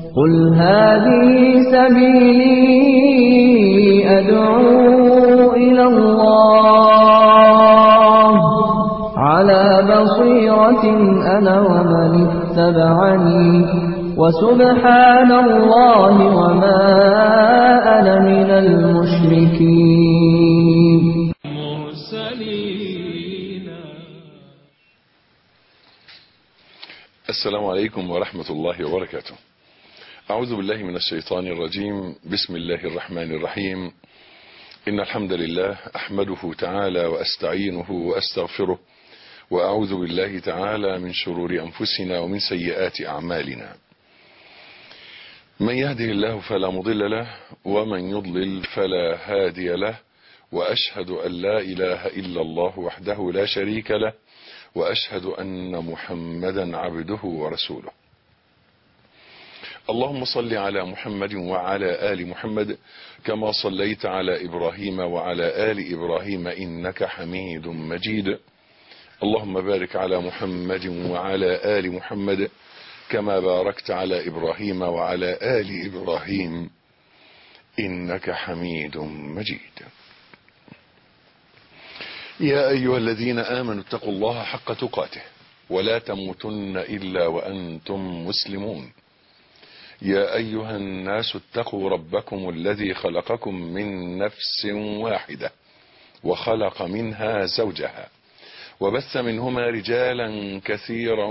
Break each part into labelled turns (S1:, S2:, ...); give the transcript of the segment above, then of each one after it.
S1: قل هذه سبيلي أدعو إلى الله على بصيرة أنا ومن اتبعني وسبحان الله وما أنا من المشركين.
S2: السلام عليكم ورحمة الله وبركاته. أعوذ بالله من الشيطان الرجيم. بسم الله الرحمن الرحيم. إن الحمد لله أحمده تعالى وأستعينه وأستغفره، وأعوذ بالله تعالى من شرور أنفسنا ومن سيئات أعمالنا. من يهده الله فلا مضل له، ومن يضلل فلا هادي له، وأشهد أن لا إله إلا الله وحده لا شريك له، وأشهد أن محمدا عبده ورسوله. اللهم صل على محمد وعلى آل محمد كما صليت على إبراهيم وعلى آل إبراهيم إنك حميد مجيد. اللهم بارك على محمد وعلى آل محمد كما باركت على إبراهيم وعلى آل إبراهيم إنك حميد مجيد. يا أيها الذين آمنوا اتقوا الله حق تقاته ولا تموتن إلا وأنتم مسلمون. يا أيها الناس اتقوا ربكم الذي خلقكم من نفس واحدة وخلق منها زوجها وبث منهما رجالا كثيرا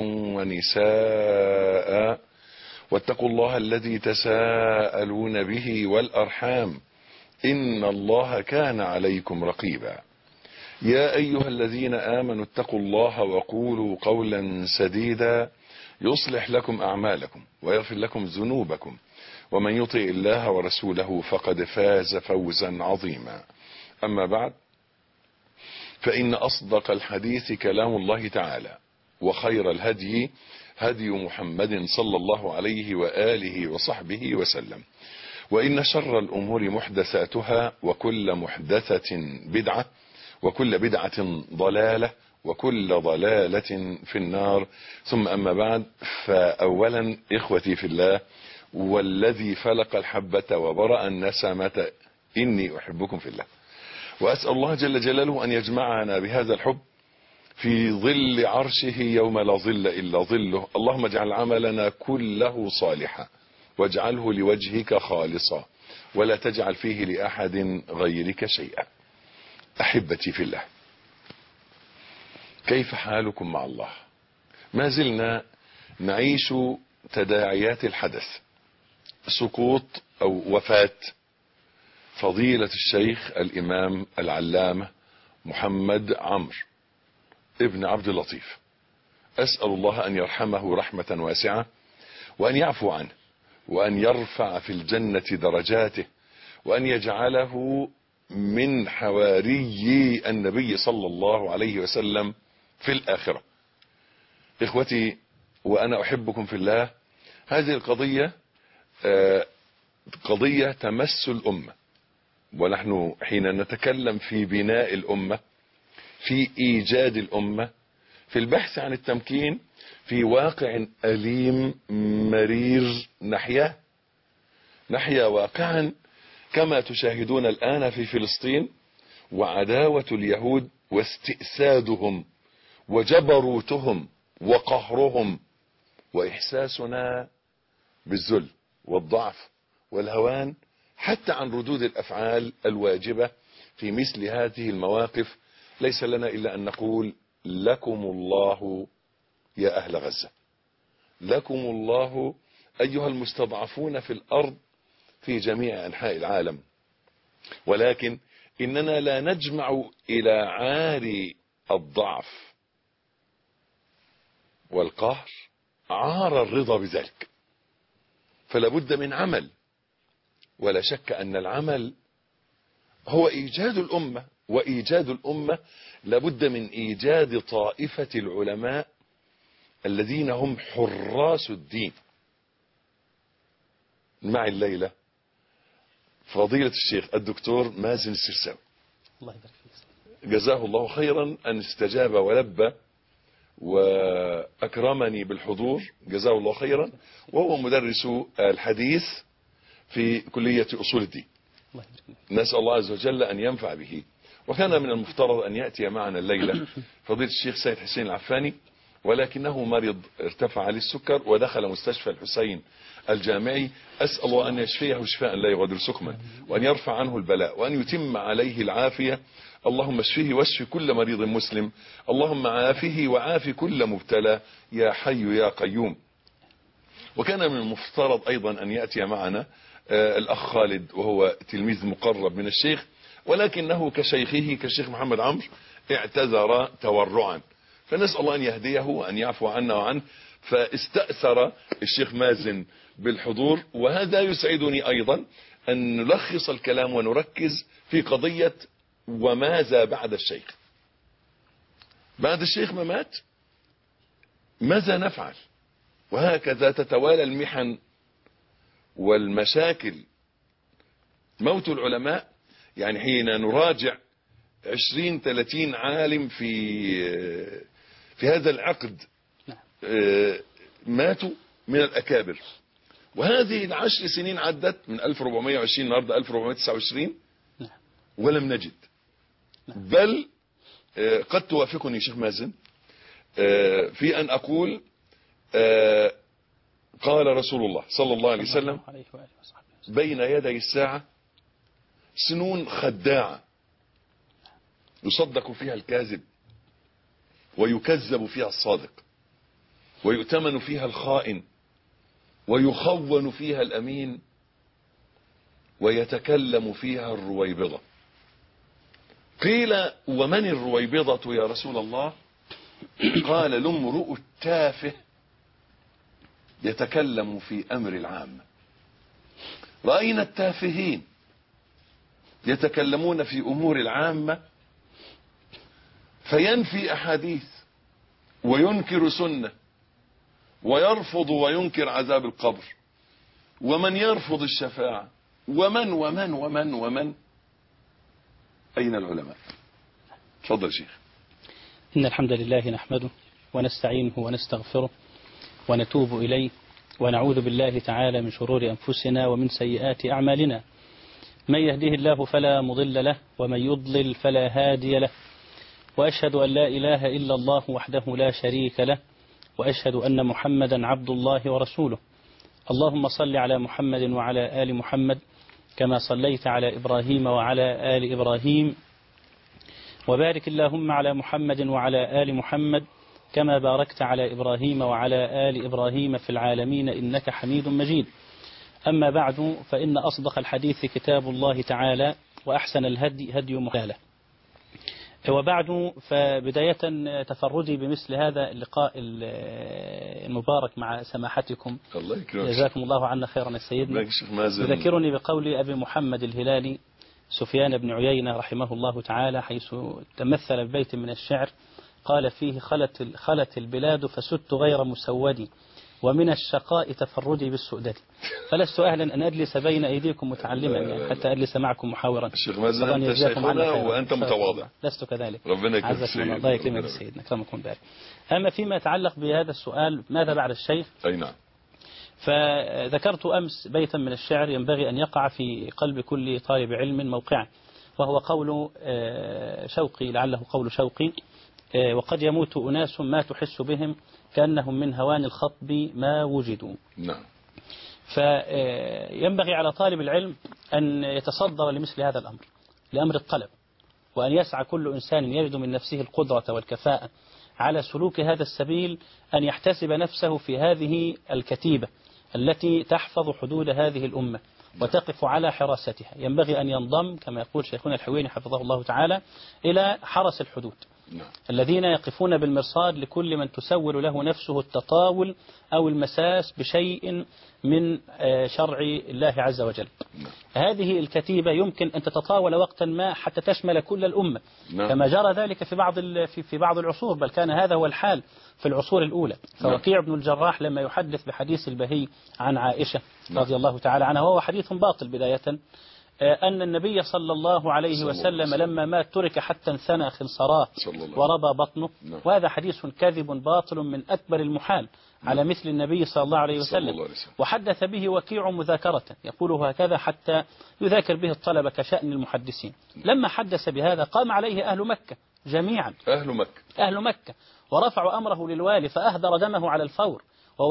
S2: ونساء، واتقوا الله الذي تساءلون به والأرحام إن الله كان عليكم رقيبا. يا أيها الذين آمنوا اتقوا الله وقولوا قولا سديدا يصلح لكم أعمالكم ويغفر لكم ذنوبكم، ومن يطع الله ورسوله فقد فاز فوزا عظيما. أما بعد، فإن أصدق الحديث كلام الله تعالى، وخير الهدي هدي محمد صلى الله عليه وآله وصحبه وسلم، وإن شر الأمور محدثاتها، وكل محدثة بدعة، وكل بدعة ضلالة، وكل ضلالة في النار. ثم أما بعد، فأولا إخوتي في الله، والذي فلق الحبة وبرأ النسمة إني أحبكم في الله، وأسأل الله جل جلاله أن يجمعنا بهذا الحب في ظل عرشه يوم لا ظل إلا ظله. اللهم اجعل عملنا كله صالحا، واجعله لوجهك خالصا، ولا تجعل فيه لأحد غيرك شيئا. أحبتي في الله، كيف حالكم مع الله؟ ما زلنا نعيش تداعيات الحدث، سقوط أو وفاة فضيلة الشيخ الإمام العلامة محمد عمرو ابن عبد اللطيف. أسأل الله أن يرحمه رحمة واسعة، وأن يعفو عنه، وأن يرفع في الجنة درجاته، وأن يجعله من حواري النبي صلى الله عليه وسلم في الآخرة. إخوتي وأنا أحبكم في الله، هذه القضية قضية تمس الأمة، ونحن حين نتكلم في بناء الأمة، في إيجاد الأمة، في البحث عن التمكين في واقع أليم مرير نحيا واقعا كما تشاهدون الآن في فلسطين، وعداوة اليهود واستئسادهم وجبروتهم وقهرهم، وإحساسنا بالذل والضعف والهوان، حتى عن ردود الأفعال الواجبة في مثل هذه المواقف. ليس لنا إلا أن نقول لكم الله يا أهل غزة، لكم الله أيها المستضعفون في الأرض في جميع أنحاء العالم. ولكن إننا لا نجمع إلى عار الضعف والقهر عار الرضا بذلك، فلا بد من عمل، ولا شك أن العمل هو إيجاد الأمة، وإيجاد الأمة لابد من إيجاد طائفة العلماء الذين هم حراس الدين. مع الليلة فضيلة الشيخ الدكتور مازن السرساوي،
S3: الله يبارك فيك،
S2: جزاه الله خيرا أن استجاب ولبى وأكرمني بالحضور جزاه الله خيرا، وهو مدرس الحديث في كلية أصول الدين. نسأل الله عز وجل أن ينفع به. وكان من المفترض أن يأتي معنا الليلة فضيلة الشيخ سيد حسين العفاني، ولكنه مرض ارتفع عليه السكر ودخل مستشفى الحسين الجامعي. أسأل الله أن يشفيه شفاء لا يغادر سقما، وأن يرفع عنه البلاء، وأن يتم عليه العافية. اللهم اشفيه واشف كل مريض مسلم، اللهم عافه وعاف كل مبتلى يا حي يا قيوم. وكان من المفترض أيضا أن يأتي معنا الأخ خالد، وهو تلميذ مقرب من الشيخ، ولكنه كشيخه كالشيخ محمد عمرو اعتذر تورعا، فنسأل الله أن يهديه وأن يعفو عنا وعنه. فاستأثر الشيخ مازن بالحضور، وهذا يسعدني أيضا أن نلخص الكلام ونركز في قضية وماذا بعد الشيخ. بعد الشيخ ما مات ماذا نفعل؟ وهكذا تتوالى المحن والمشاكل. موت العلماء، يعني حين نراجع 20-30 عالم في هذا العقد ماتوا من الأكابر، وهذه ال10 سنين عدت من 1420 النهارده 1429 ولم نجد. بل قد توافقني شيخ مازن في أن أقول قال رسول الله صلى الله عليه وسلم بين يدي الساعة سنون خداعة يصدق فيها الكاذب ويكذب فيها الصادق، ويؤتمن فيها الخائن ويخون فيها الأمين، ويتكلم فيها الرويبضة. قيل ومن الرويبضة يا رسول الله؟ قال الامرؤ التافه يتكلم في أمر العامة. رأينا التافهين يتكلمون في أمور العامة، فينفي أحاديث وينكر سنة ويرفض وينكر عذاب القبر، ومن يرفض الشفاعة، ومن ومن ومن ومن. أين العلماء؟ تفضل شيخ.
S3: إن الحمد لله نحمده ونستعينه ونستغفره ونتوب إليه، ونعوذ بالله تعالى من شرور أنفسنا ومن سيئات أعمالنا. من يهده الله فلا مضل له، ومن يضلل فلا هادي له، وأشهد أن لا إله إلا الله وحده لا شريك له، وأشهد أن محمدا عبد الله ورسوله. اللهم صل على محمد وعلى آل محمد كما صليت على إبراهيم وعلى آل إبراهيم، وبارك اللهم على محمد وعلى آل محمد كما باركت على إبراهيم وعلى آل إبراهيم في العالمين إنك حميد مجيد. أما بعد، فإن أصدق الحديث كتاب الله تعالى، وأحسن الهدي هدي محمد. وبعد، فبداية تفردي بمثل هذا اللقاء المبارك مع سماحتكم، جزاكم الله عنا خيرا يا سيدنا. يذكرني بقول أبي محمد الهلالي سفيان بن عيينة رحمه الله تعالى، حيث تمثل ببيت من الشعر قال فيه: خلت البلاد فسدت غير مسودي، ومن الشقاء تفردي بالسؤدد. فلست أهلا أن أجلس بين أيديكم متعلما، يعني حتى أجلس معكم محاورا.
S2: الشيخ مازن أنت شيخنا وأنت متواضع.
S3: لست كذلك.
S2: ربنا يكرمك.
S3: الله يكرمك سيدنا، كرمكم بارك. أما فيما يتعلق بهذا السؤال ماذا بعد الشيخ؟
S2: أي نعم.
S3: فذكرت أمس بيتا من الشعر ينبغي أن يقع في قلب كل طالب علم موقعا، وهو قول شوقي، لعله قول شوقي: وقد يموت أناس ما تحس بهم كأنهم من هوان الخطب ما وجدوا.
S2: نعم.
S3: فينبغي على طالب العلم أن يتصدر لمثل هذا الأمر، لأمر الطلب، وأن يسعى كل إنسان يجد من نفسه القدرة والكفاءة على سلوك هذا السبيل أن يحتسب نفسه في هذه الكتيبة التي تحفظ حدود هذه الأمة وتقف على حراستها. ينبغي أن ينضم كما يقول شيخنا الحويني حفظه الله تعالى إلى حرس الحدود، الذين يقفون بالمرصاد لكل من تسول له نفسه التطاول أو المساس بشيء من شرع الله عز وجل. هذه الكتيبة يمكن أن تتطاول وقتا ما حتى تشمل كل الأمة، كما جرى ذلك في بعض العصور، بل كان هذا هو الحال في العصور الأولى. فوكيع بن الجراح لما يحدث بحديث البهي عن عائشة رضي الله تعالى عنها، وهو حديث باطل بداية، أن النبي صلى الله عليه وسلم لما مات ترك حتى انثنى خنصراه وربى بطنه. وهذا حديث كاذب باطل من أكبر المحال على مثل النبي صلى الله عليه وسلم. وحدث به وكيع مذاكرة يقوله هكذا حتى يذاكر به الطلبة كشأن المحدثين. لما حدث بهذا قام عليه أهل مكة جميعا، أهل مكة ورفعوا أمره للوالي فأهدر دمه على الفور.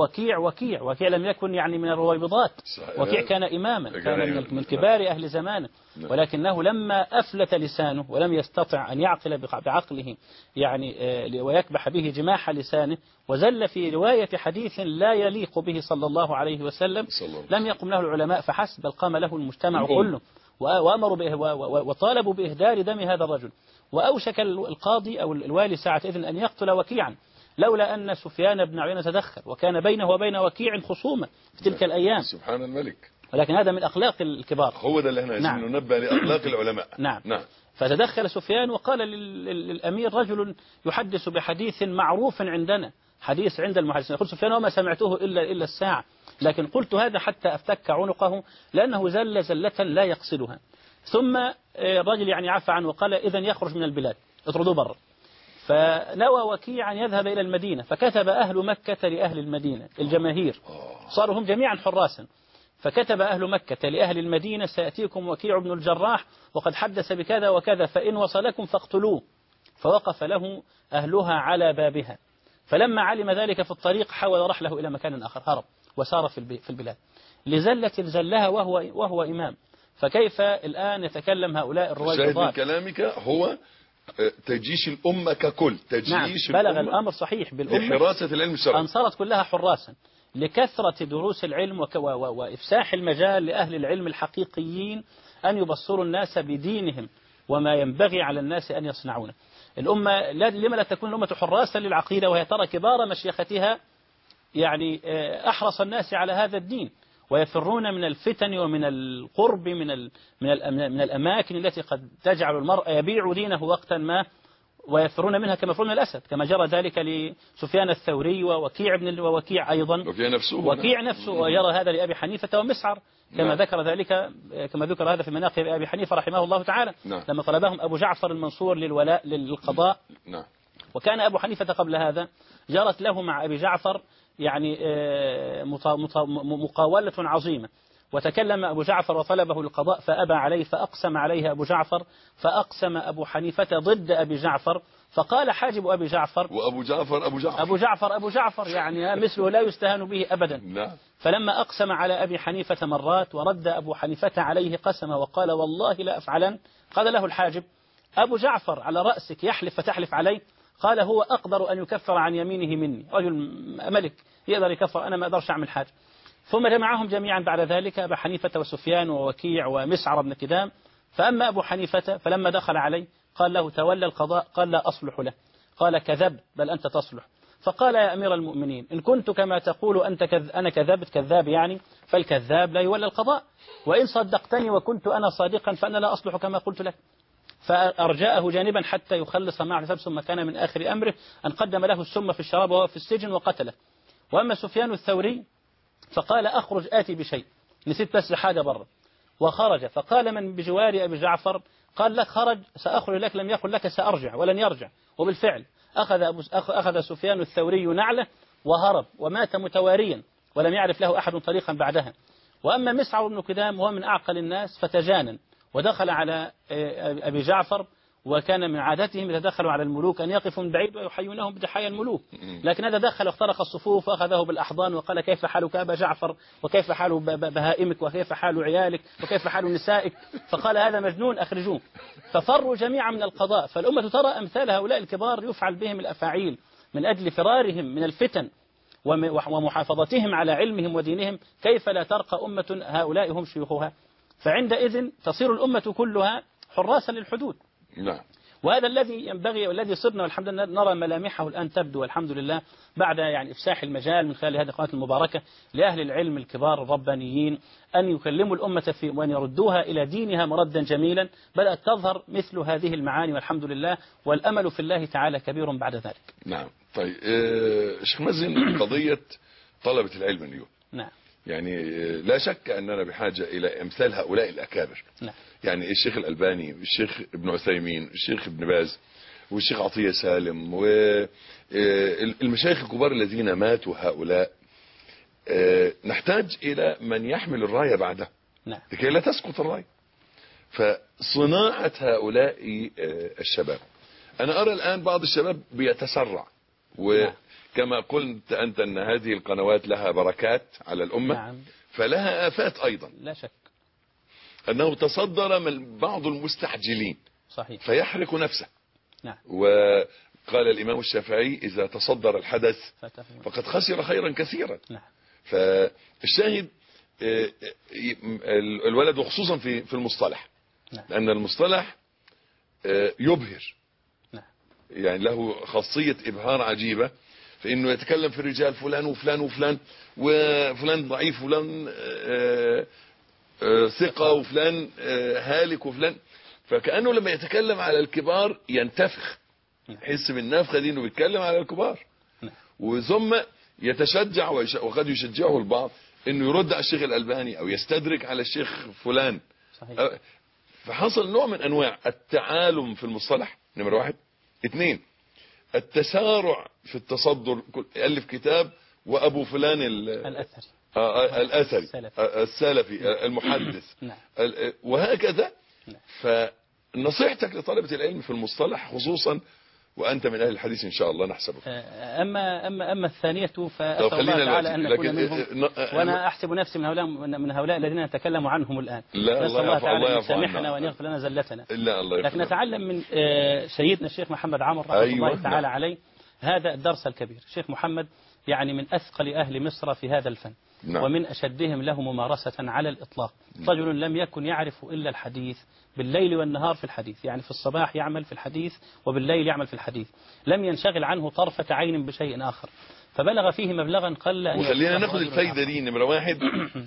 S3: وكيع لم يكن يعني من الرويبضات، وكيع كان إماما، كان من كبار أهل زمانه، ولكنه لما أفلت لسانه ولم يستطع أن يعقل بعقله يعني ويكبح به جماح لسانه، وزل في رواية حديث لا يليق به صلى الله عليه وسلم، لم يقم له العلماء فحسب، بل قام له المجتمع كله وأمروا وطالبوا بإهدار دم هذا الرجل. وأوشك القاضي أو الوالي ساعة إذن أن يقتل وكيعا، لولا أن سفيان بن عيينة تدخل، وكان بينه وبين وكيع خصومة في تلك الأيام.
S2: سبحان الملك.
S3: ولكن هذا من أخلاق الكبار.
S2: هو ده اللي احنا عايزين ننبه لأخلاق العلماء.
S3: نعم. فتدخل سفيان وقال للأمير رجل يحدث بحديث معروف عندنا، حديث عند المحدثين. يقول سفيان وما سمعته إلا الساعة، لكن قلت هذا حتى أفتك عنقه لأنه زل زلة لا يقصدها. ثم الرجل يعني عفى عنه وقال إذن يخرج من البلاد، اطردوه برا. فنوى وكيعا يذهب إلى المدينة، فكتب أهل مكة لأهل المدينة الجماهير، صاروا هم جميعا حراسا، فكتب أهل مكة لأهل المدينة سيأتيكم وكيع بن الجراح وقد حدث بكذا وكذا فإن وصلكم فاقتلوه. فوقف له أهلها على بابها، فلما علم ذلك في الطريق حول رحله إلى مكان آخر، هرب وسار في البلاد لزلة زلها وهو إمام. فكيف الآن يتكلم هؤلاء الرويبضات؟
S2: شاهد من كلامك هو تجيش الأمة ككل، تجيش
S3: نعم، بلغ الأمر صحيح بالأمة
S2: لحراسة العلم الشرعي،
S3: أنصرت كلها حراسا لكثرة دروس العلم وإفساح المجال لأهل العلم الحقيقيين أن يبصروا الناس بدينهم وما ينبغي على الناس أن يصنعونه. الأمة لما لا تكون الأمة حراسا للعقيدة وهي ترى كبار مشيختها يعني أحرص الناس على هذا الدين، ويفرون من الفتن ومن القرب من الأماكن التي قد تجعل المرء يبيع دينه وقتا ما، ويفرون منها كما يفرون الأسد، كما جرى ذلك لسفيان الثوري ووكيع أيضا، وكيع نفسه وجرى هذا لأبي حنيفة ومسعر كما ذكر ذلك، كما ذكر هذا في مناقب أبي حنيفة رحمه الله تعالى لما طلبهم أبو جعفر المنصور للولاء للقضاء. وكان أبو حنيفة قبل هذا جرت له مع أبي جعفر يعني مقاولة عظيمة، وتكلم أبو جعفر وطلبه للقضاء فأبى عليه، فأقسم عليه أبو جعفر، فأقسم أبو حنيفة ضد أبي جعفر، فقال حاجب أبي جعفر أبو جعفر يعني مثله لا يستهان به أبدا. فلما أقسم على أبي حنيفة مرات ورد أبو حنيفة عليه قسمه وقال والله لا أفعلن، قال له الحاجب أبو جعفر على رأسك يحلف فتحلف عليه؟ قال هو أقدر أن يكفر عن يمينه مني، رجل ملك يقدر يكفر، أنا ما أقدرش أعمل حاجة. ثم جمعهم جميعا بعد ذلك أبا حنيفة وسفيان ووكيع ومسعر بن كدام. فأما أبو حنيفة فلما دخل عليه قال له تولى القضاء، قال لا أصلح له، قال كذب بل أنت تصلح. فقال يا أمير المؤمنين إن كنت كما تقول أنا كذبت كذاب يعني، فالكذاب لا يولى القضاء، وإن صدقتني وكنت أنا صادقا فأنا لا أصلح كما قلت لك. فأرجاءه جانبا حتى يخلص معه، ثم كان من آخر أمره أن قدم له السم في الشراب وهو في السجن وقتله. وأما سفيان الثوري فقال أخرج آتي بشيء، نسيت بس حاجة برا، وخرج. فقال من بجوار أبي جعفر قال لك خرج سأخرج لك، لم يقل لك سأرجع ولن يرجع. وبالفعل أخذ سفيان الثوري نعله وهرب ومات متواريا ولم يعرف له أحد طريقا بعدها. وأما مسعر بن كدام وهو من أعقل الناس فتجانن ودخل على أبي جعفر، وكان من عادتهم يتدخلوا على الملوك أن يقفوا من بعيد ويحيونهم بدحايا الملوك، لكن هذا دخل واخترق الصفوف وأخذه بالأحضان وقال كيف حالك أبا جعفر، وكيف حال بهائمك، وكيف حال عيالك، وكيف حال نسائك. فقال هذا مجنون أخرجوه. ففروا جميعا من القضاء. فالأمة ترى أمثال هؤلاء الكبار يفعل بهم الأفاعيل من أجل فرارهم من الفتن ومحافظتهم على علمهم ودينهم. كيف لا ترقى أمة هؤلاء هم شيوخها؟ فعندئذ تصير الأمة كلها حراسا للحدود. وهذا الذي ينبغي والذي صرنا والحمد لله نرى ملامحه الآن تبدو والحمد لله بعد يعني إفساح المجال من خلال هذه القناة المباركة لأهل العلم الكبار الربانيين أن يكلموا الأمة وأن يردوها إلى دينها مردا جميلا. بدأت تظهر مثل هذه المعاني والحمد لله، والأمل في الله تعالى كبير بعد ذلك.
S2: نعم. طيب شيخ مازن، قضية طلبة العلم اليوم يعني لا شك أننا بحاجة إلى أمثال هؤلاء الأكابر.
S3: نعم.
S2: يعني الشيخ الألباني والشيخ ابن عثيمين والشيخ ابن باز والشيخ عطية سالم والمشايخ الكبار الذين ماتوا هؤلاء، نحتاج إلى من يحمل الراية بعده.
S3: نعم.
S2: لكي لا تسقط الراية. فصناعة هؤلاء الشباب، أنا أرى الآن بعض الشباب بيتسرع، وكما قلت أنت أن هذه القنوات لها بركات على الأمة.
S3: نعم.
S2: فلها آفات أيضا.
S3: لا شك.
S2: أنه تصدر من بعض المستعجلين.
S3: صحيح.
S2: فيحرق نفسه.
S3: نعم.
S2: وقال الإمام الشافعي إذا تصدر الحدث فقد خسر خيرا كثيرا.
S3: نعم.
S2: فالشاهد الولد وخصوصا في المصطلح.
S3: نعم.
S2: لأن المصطلح يبهر.
S3: نعم.
S2: يعني له خاصية إبهار عجيبة، فإنه يتكلم في الرجال فلان وفلان وفلان، وفلان ضعيف وفلان ثقة وفلان هالك وفلان، فكأنه لما يتكلم على الكبار ينتفخ، يحس بالنفخة دي انه بيتكلم على الكبار. وثم يتشجع وقد يشجعه البعض انه يرد على الشيخ الألباني او يستدرك على الشيخ فلان.
S3: صحيح.
S2: فحصل نوع من انواع التعالم في المصطلح، نمرة 1. 2 التسارع في التصدر، ألف كتاب وابو فلان
S3: الأثري
S2: الأثري السلفي المحدث. وهكذا. فنصيحتك لطلبة العلم في المصطلح خصوصا وأنت من أهل الحديث إن شاء الله نحسبك.
S3: أما الثانية فأسأل الله تعالى أن نكون منهم، وأنا أحسب نفسي من هؤلاء الذين نتكلم عنهم الآن.
S2: لا
S3: نسأل الله تعالى أن يسامحنا وأن يغفر لنا زلتنا. لكن نتعلم من سيدنا الشيخ محمد عمر رحمه الله تعالى عليه هذا الدرس الكبير. الشيخ محمد يعني من أثقل أهل مصر في هذا الفن. نعم. ومن أشدهم له ممارسة على الإطلاق. رجل لم يكن يعرف إلا الحديث بالليل والنهار في الحديث، يعني في الصباح يعمل في الحديث وبالليل يعمل في الحديث، لم ينشغل عنه طرفة عين بشيء آخر، فبلغ فيه مبلغا قل أن
S2: وخلينا ناخذ الفايدة دي. نمرة 1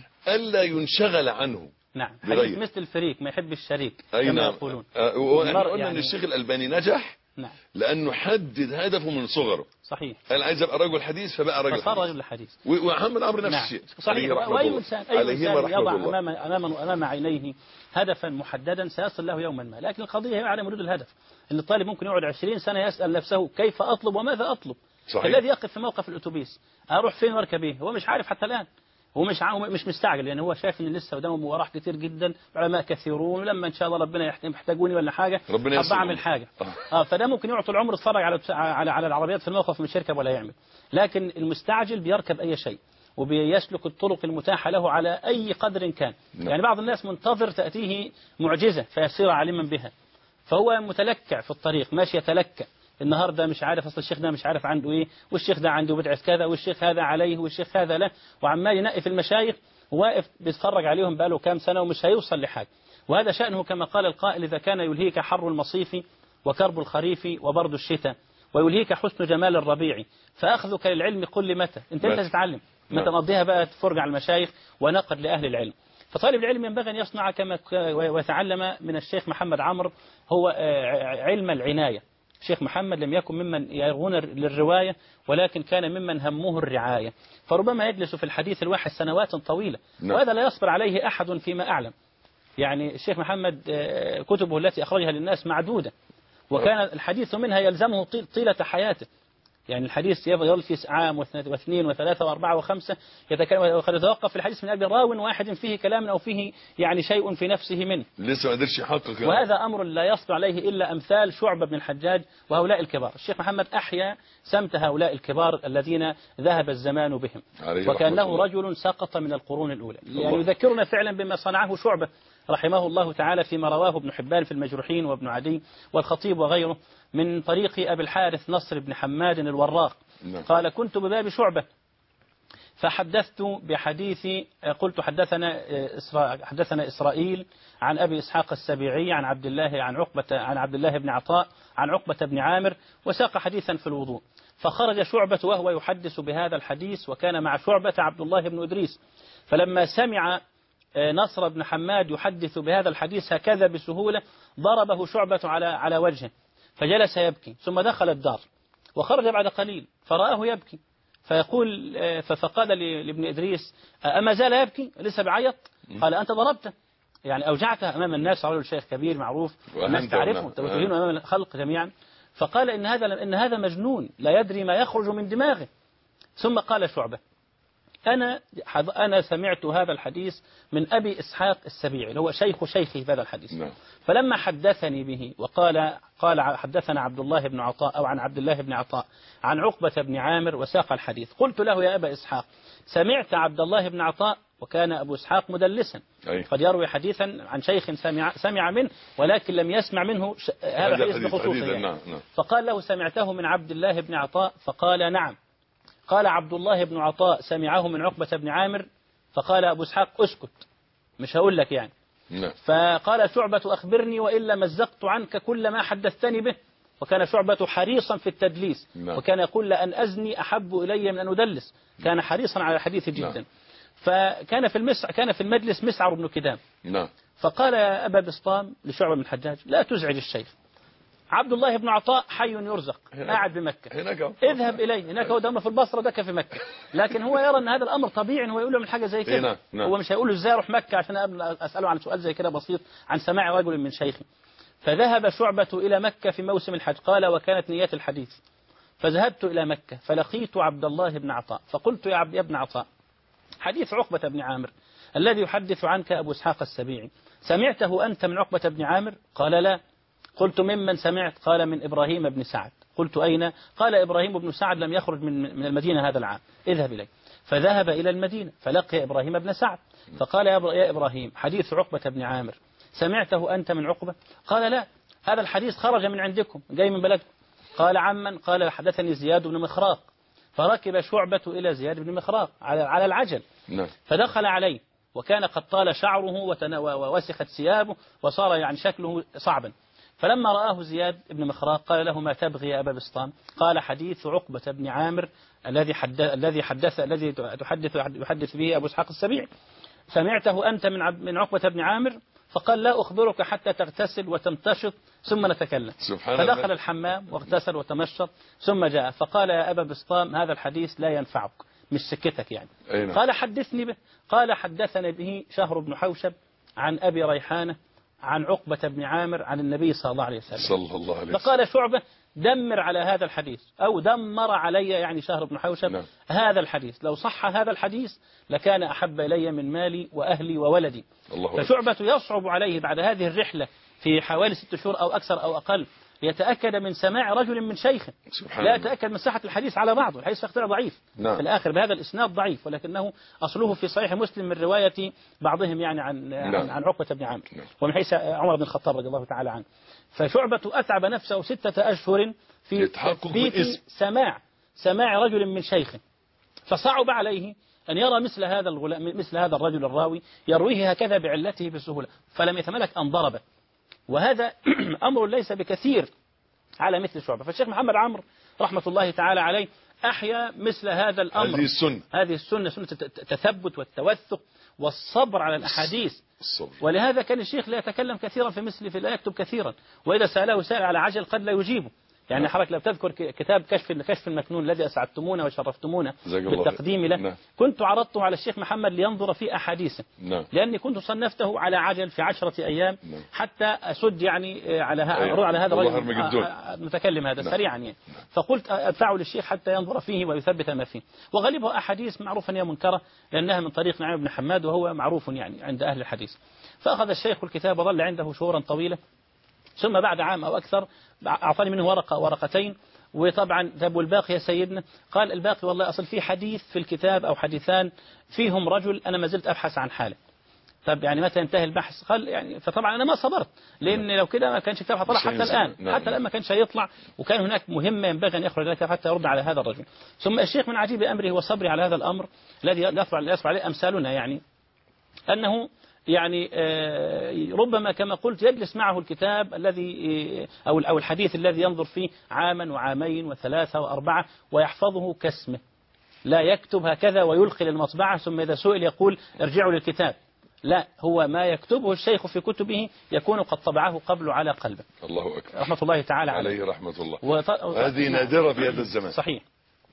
S2: ألا ينشغل عنه.
S3: نعم. حديث مثل الفريق ما يحب الشريك كما يقولون.
S2: قلنا أن الشيخ الألباني نجح.
S3: نعم.
S2: لأنه حدد هدفه من صغره.
S3: صحيح.
S2: أنا عايز أبقى رجل حديث فبقى رجل حديث. ومحمد عمرو نفس الشيء.
S3: صحيح. وأي إنسان يضع أمام عينيه هدفا محددا سيصل له يوما ما، لكن القضية هي على مرود الهدف. إن الطالب ممكن يقعد 20 سنة يسأل نفسه كيف أطلب وماذا أطلب. صحيح. الذي يقف في موقف الأتوبيس أروح فين واركب ايه هو مش عارف حتى الآن، هو مش مستعجل، يعني هو شايف ان لسه قدامه مراح كتير جدا، علماء كثيرون، ولما ان شاء الله ربنا يحتاجوني ولا حاجه ابقى اعمل حاجه. فده ممكن يقعد طول عمره يتفرج على العربيات في الموقف مش يركب ولا يعمل. لكن المستعجل بيركب اي شيء وبيسلك الطرق المتاحه له على اي قدر كان. يعني بعض الناس منتظر تاتيه معجزه فيصير عالما بها، فهو متلكع في الطريق ماشي يتلكع، النهارده مش عارف اصل الشيخ ده مش عارف عنده ايه، والشيخ ده عنده بدعه كذا، والشيخ هذا عليه، والشيخ هذا له، وعمال ينقي في المشايخ واقف بيتفرج عليهم بقاله كام سنه ومش هيوصل لحاجه. وهذا شأنه كما قال القائل: إذا كان يلهيك حر المصيف وكرب الخريف وبرد الشتاء ويلهيك حسن جمال الربيع فأخذك للعلم قل متى. انت تتعلم متى مقضيها بقى تفرج على المشايخ ونقد لأهل العلم. فطالب العلم ينبغي أن يصنع كما ويتعلم من الشيخ محمد عمرو هو علم العناية. الشيخ محمد لم يكن ممن يرغون للرواية، ولكن كان ممن همه الرعاية، فربما يجلس في الحديث الواحد سنوات طويلة. وهذا لا يصبر عليه أحد فيما أعلم. يعني الشيخ محمد كتبه التي أخرجها للناس معدودة، وكان الحديث منها يلزمه طيلة حياته. يعني الحديث يظل في عام واثنين وثلاثة وأربعة وخمسة يتكلم، وقد يتوقف في الحديث من أجل راو واحد فيه كلام أو فيه يعني شيء في نفسه منه
S2: لسه ما قدرش يحقق.
S3: وهذا أمر لا يصبر عليه إلا أمثال شعبة بن الحجاج وهؤلاء الكبار. الشيخ محمد أحيا سمت هؤلاء الكبار الذين ذهب الزمان بهم، وكان له رجل سقط من القرون الأولى. يعني يذكرنا فعلا بما صنعه شعبة رحمه الله تعالى فيما رواه ابن حبان في المجروحين وابن عدي والخطيب وغيره من طريق أبي الحارث نصر بن حماد الوراق. قال: كنت بباب شعبة فحدثت بحديث، قلت حدثنا إسرائيل عن أبي إسحاق السبيعي عن عبد الله بن عطاء عن عقبة بن عامر، وساق حديثا في الوضوء. فخرج شعبة وهو يحدث بهذا الحديث، وكان مع شعبة عبد الله بن إدريس. فلما سمع نصر بن حماد يحدث بهذا الحديث هكذا بسهولة ضربه شعبة على وجهه، فجلس يبكي، ثم دخل الدار وخرج بعد قليل فرآه يبكي، فيقول فقال لابن إدريس أما زال يبكي لسه بيعيط؟ قال أنت ضربته يعني أوجعته أمام الناس، رجل شيخ كبير معروف الناس تعرفه وتهينه أمام الخلق جميعا. فقال إن هذا مجنون لا يدري ما يخرج من دماغه. ثم قال شعبة أنا سمعت هذا الحديث من أبي إسحاق السبيعي اللي هو شيخي في هذا الحديث. فلما حدثني به قال حدثنا عبد الله بن عطاء أو عن عبد الله بن عطاء عن عقبة بن عامر وساق الحديث. قلت له يا أبا إسحاق سمعت عبد الله بن عطاء؟ وكان أبو إسحاق مدلسا قد يروي حديثا عن شيخ سمع منه ولكن لم يسمع منه هذا الحديث بخصوصه يعني. فقال له سمعته من عبد الله بن عطاء؟ فقال نعم. قال عبد الله بن عطاء سمعه من عقبة بن عامر؟ فقال أبو إسحاق اسكت مش هقول لك يعني. فقال شعبة أخبرني وإلا مزقت عنك كل ما حدثتني به. وكان شعبة حريصا في التدليس وكان يقول لأن أزني أحب إلي من أن أدلس، كان حريصا على الحديث جدا. فكان في المجلس مسعر بن كدام. فقال يا أبا بسطام لشعبة بن الحجاج لا تزعج الشيخ، عبد الله بن عطاء حي يرزق قاعد بمكة، اذهب إليه. هناك هو دم في البصرة دك في مكة، لكن هو يرى أن هذا الأمر طبيعي هو يقول له من حاجة زي كده. هو مش هيقول له ازاي اروح مكة عشان أسأله عن سؤال زي كده بسيط عن سماع رجل من شيخي. فذهب شعبة إلى مكة في موسم الحج. قال وكانت نيات الحديث فذهبت إلى مكة فلقيت عبد الله بن عطاء فقلت يا ابن عطاء حديث عقبة بن عامر الذي يحدث عنك أبو إسحاق السبيعي سمعته أنت من عقبة بن عامر؟ قال لا. قلت ممن سمعت؟ قال من إبراهيم بن سعد. قلت أين؟ قال إبراهيم بن سعد لم يخرج من المدينة هذا العام، اذهب إليه. فذهب إلى المدينة فلقي إبراهيم بن سعد فقال يا إبراهيم حديث عقبة بن عامر سمعته أنت من عقبة؟ قال لا، هذا الحديث خرج من عندكم جاي من بلدكم. قال عمن؟ قال حدثني زياد بن مخراق. فركب شعبة إلى زياد بن مخراق على العجل فدخل عليه وكان قد طال شعره ووسخت ثيابه وصار يعني شكله صعبا. فلما رآه زياد بن مخراق قال له ما تبغي يا أبا بسطام؟ قال حديث عقبة بن عامر الذي يحدث به أبو إسحاق السبيعي سمعته أنت من عقبة بن عامر؟ فقال لا أخبرك حتى تغتسل وتمتشط ثم نتكلم. فدخل الحمام واغتسل وتمشط ثم جاء فقال يا أبا بسطام هذا الحديث لا ينفعك مش سكتك يعني. قال حدثني به. قال حدثني به شهر بن حوشب عن أبي ريحانة عن عقبة بن عامر عن النبي صلى الله عليه وسلم. فقال شعبة دمر على هذا الحديث أو دمر علي يعني شهر بن حوشب هذا الحديث، لو صح هذا الحديث لكان أحب إلي من مالي وأهلي وولدي. فشعبة يصعب عليه بعد هذه الرحلة في حوالي 6 شهور أو أكثر أو أقل يتأكد من سماع رجل من شيخ لا يتأكد من صحة الحديث على بعضه. الحديث اختيار ضعيف في الآخر بهذا الإسناد ضعيف ولكنه أصله في صحيح مسلم من رواية بعضهم يعني عن عقبة بن عامر ومن حيث عمر بن الخطاب رضي الله تعالى عنه. فشعبة أتعب نفسه 6 أشهر في تثبيت سماع رجل من شيخ، فصعب عليه أن يرى مثل هذا الرجل الراوي يرويه هكذا بعلته بسهولة، فلم يتملك أن ضربه. وهذا أمر ليس بكثير على مثل شعبة. فالشيخ محمد عمرو رحمة الله تعالى عليه أحيا مثل هذا الأمر. هذه السنة سنة التثبت والتوثق والصبر على الأحاديث. ولهذا كان الشيخ لا يتكلم كثيرا في لا يكتب كثيرا، وإذا سأله سائل على عجل قد لا يجيبه. يعني حضرتك لو تذكر كتاب كشف المكنون الذي أسعدتمونا وشرفتمونا بالتقديم له كنت عرضته على الشيخ محمد لينظر في أحاديثه لأني كنت صنفته على عجل في 10 أيام حتى أسد يعني على هذا الرجل المتكلم هذا سريعا يعني. فقلت أدفعه للشيخ حتى ينظر فيه ويثبت ما فيه، وغالبها أحاديث معروفة هي منكرة لأنها من طريق نعيم بن حماد وهو معروف يعني عند أهل الحديث. فأخذ الشيخ الكتاب وظل عنده شهورا طويلة، ثم بعد عام أو أكثر أعطاني منه ورقتين. وطبعا طب والباقي يا سيدنا؟ قال الباقي والله أصل في حديث في الكتاب أو حديثان فيهم رجل أنا ما زلت أبحث عن حاله. طب يعني متى ينتهي البحث؟ قال يعني فطبعا أنا ما صبرت لأن لو كده ما كانش كتاب طلع حتى الآن حتى الآن ما كانش هيطلع، وكان هناك مهمة ينبغي أن يخرج لك حتى يرد على هذا الرجل. ثم الشيخ من عجيب أمره وصبري على هذا الأمر الذي يصبر عليه أمثالنا يعني أنه يعني ربما كما قلت يجلس معه الكتاب الذي أو الحديث الذي ينظر فيه عاما وعامين و3 و4 ويحفظه كاسمه، لا يكتب هكذا ويلقي للمطبعة ثم إذا سئل يقول ارجعوا للكتاب. لا، هو ما يكتبه الشيخ في كتبه يكون قد طبعه قبله على قلبه.
S2: الله أكبر،
S3: رحمة الله تعالى
S2: عليه رحمة الله. هذه نادرة في هذا الزمان.
S3: صحيح.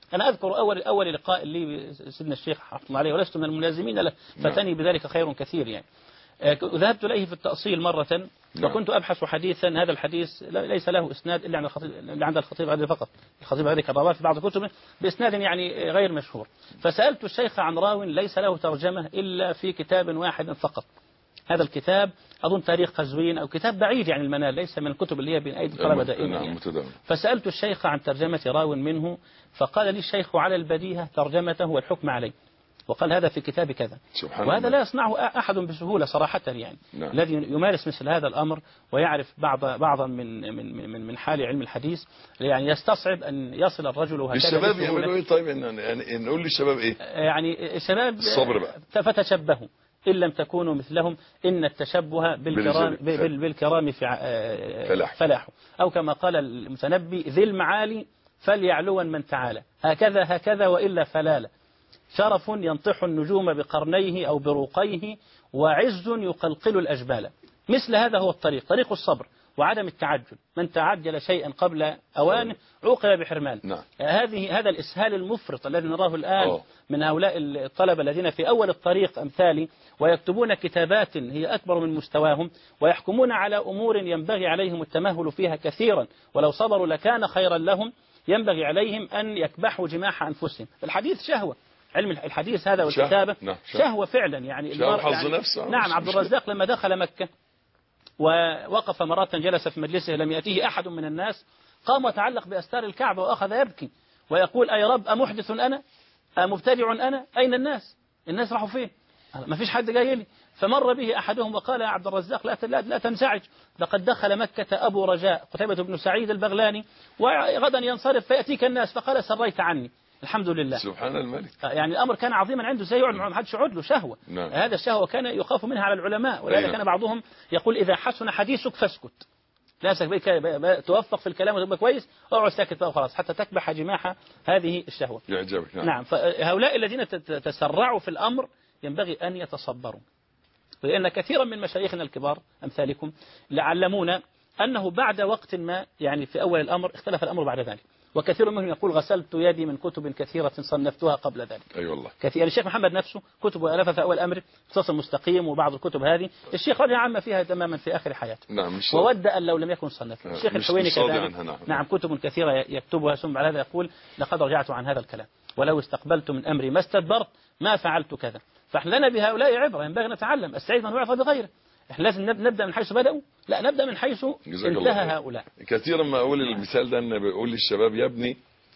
S3: أنا أذكر أول لقاء لي سيدنا الشيخ رحمه الله عليه، ولست من الملازمين له، فتني بذلك خير كثير يعني. ذهبت إليه في التأصيل مرة، فكنت أبحث حديثا، هذا الحديث ليس له إسناد إلا عند الخطيب هذا فقط، الخطيب هذه كررها في بعض كتبه بإسناد يعني غير مشهور. فسألت الشيخ عن راو ليس له ترجمة إلا في كتاب واحد فقط، هذا الكتاب أظن تاريخ قزوين أو كتاب بعيد يعني المنال، ليس من الكتب اللي هي بين أيدي الطلبة دائما يعني. فسألت الشيخ عن ترجمة راو منه، فقال لي الشيخ على البديهة ترجمته والحكم عليه، وقال هذا في كتاب كذا. وهذا لا يصنعه أحد بسهولة صراحة يعني. الذي يمارس مثل هذا الأمر ويعرف بعضا من حال علم الحديث يعني يستصعب أن يصل الرجل هكذا.
S2: الشباب يعملوا إيه طيب؟ يعني نقول للشباب إيه؟ يعني
S3: الشباب
S2: الصبر بقى.
S3: فتشبهوا إن لم تكونوا مثلهم إن التشبه بالكرام فلاح، أو كما قال المتنبي ذي المعالي فليعلوا من تعالى، هكذا وإلا فلالة، شرف ينطح النجوم بقرنيه أو بروقيه، وعز يقلقل الأجبال. مثل هذا هو طريق الصبر وعدم التعجل. من تعجل شيئا قبل أوانه عوقب بحرمان. هذا الإسهال المفرط الذي نراه الآن من هؤلاء الطلبة الذين في أول الطريق أمثالي، ويكتبون كتابات هي أكبر من مستواهم، ويحكمون على أمور ينبغي عليهم التمهل فيها كثيرا، ولو صبروا لكان خيرا لهم. ينبغي عليهم أن يكبحوا جماح أنفسهم. الحديث شهوة، علم الحديث هذا والكتابة شهوة فعلا يعني. نعم، عبد الرزاق لما دخل مكة ووقف مرة جلس في مجلسه لم يأتيه أحد من الناس، قام وتعلق بأستار الكعبة وأخذ يبكي ويقول أي رب أمحدث أنا أمبتدع أنا؟ أين الناس راحوا فين؟ ما فيش حد جاي لي. فمر به أحدهم وقال يا عبد الرزاق لا تنزعج، لقد دخل مكة أبو رجاء قتيبة بن سعيد البغلاني وغدا ينصرف فيأتيك الناس، فقال سريت عني الحمد لله.
S2: سبحان الملك.
S3: يعني الأمر كان عظيما عنده، زي يقعد ما حدش يقعد له شهوة. هذا الشهوة كان يخاف منها على العلماء، ولذلك كان بعضهم يقول إذا حسن حديثك فاسكت، ناسك توفق في الكلام وتبقى كويس، اقعد ساكت بقى وخلاص حتى تكبح جماح هذه الشهوة.
S2: يعجبك.
S3: نعم. فهؤلاء الذين تسرعوا في الأمر ينبغي أن يتصبروا، لأن كثيرا من مشايخنا الكبار أمثالكم علمونا أنه بعد وقت ما يعني في أول الأمر اختلف الأمر بعد ذلك، وكثير منهم يقول غسلت يدي من كتب كثيرة صنفتها قبل ذلك.
S2: أي والله.
S3: كثير. الشيخ محمد نفسه كتبه ألفها في أول أمر، اختصاص المستقيم وبعض الكتب هذه، الشيخ رجع عما فيها تماما في آخر حياته.
S2: نعم.
S3: وود أن لو لم يكن صنفها. الشيخ الحويني كذلك. نعم كتب كثيرة يكتبها، ثم بعد هذا يقول لقد رجعت عن هذا الكلام، ولو استقبلت من أمري ما استدبرت ما فعلت كذا. فاحنا لنا بهؤلاء عبرة، ينبغي نتعلم. السعيد من يعرف بغيره. احنا لازم نبدأ من حيث بدأوا، لا نبدأ من حيث انتهى هؤلاء.
S2: كثيرا ما أقول المثال ده أن بقول للشباب يا ابني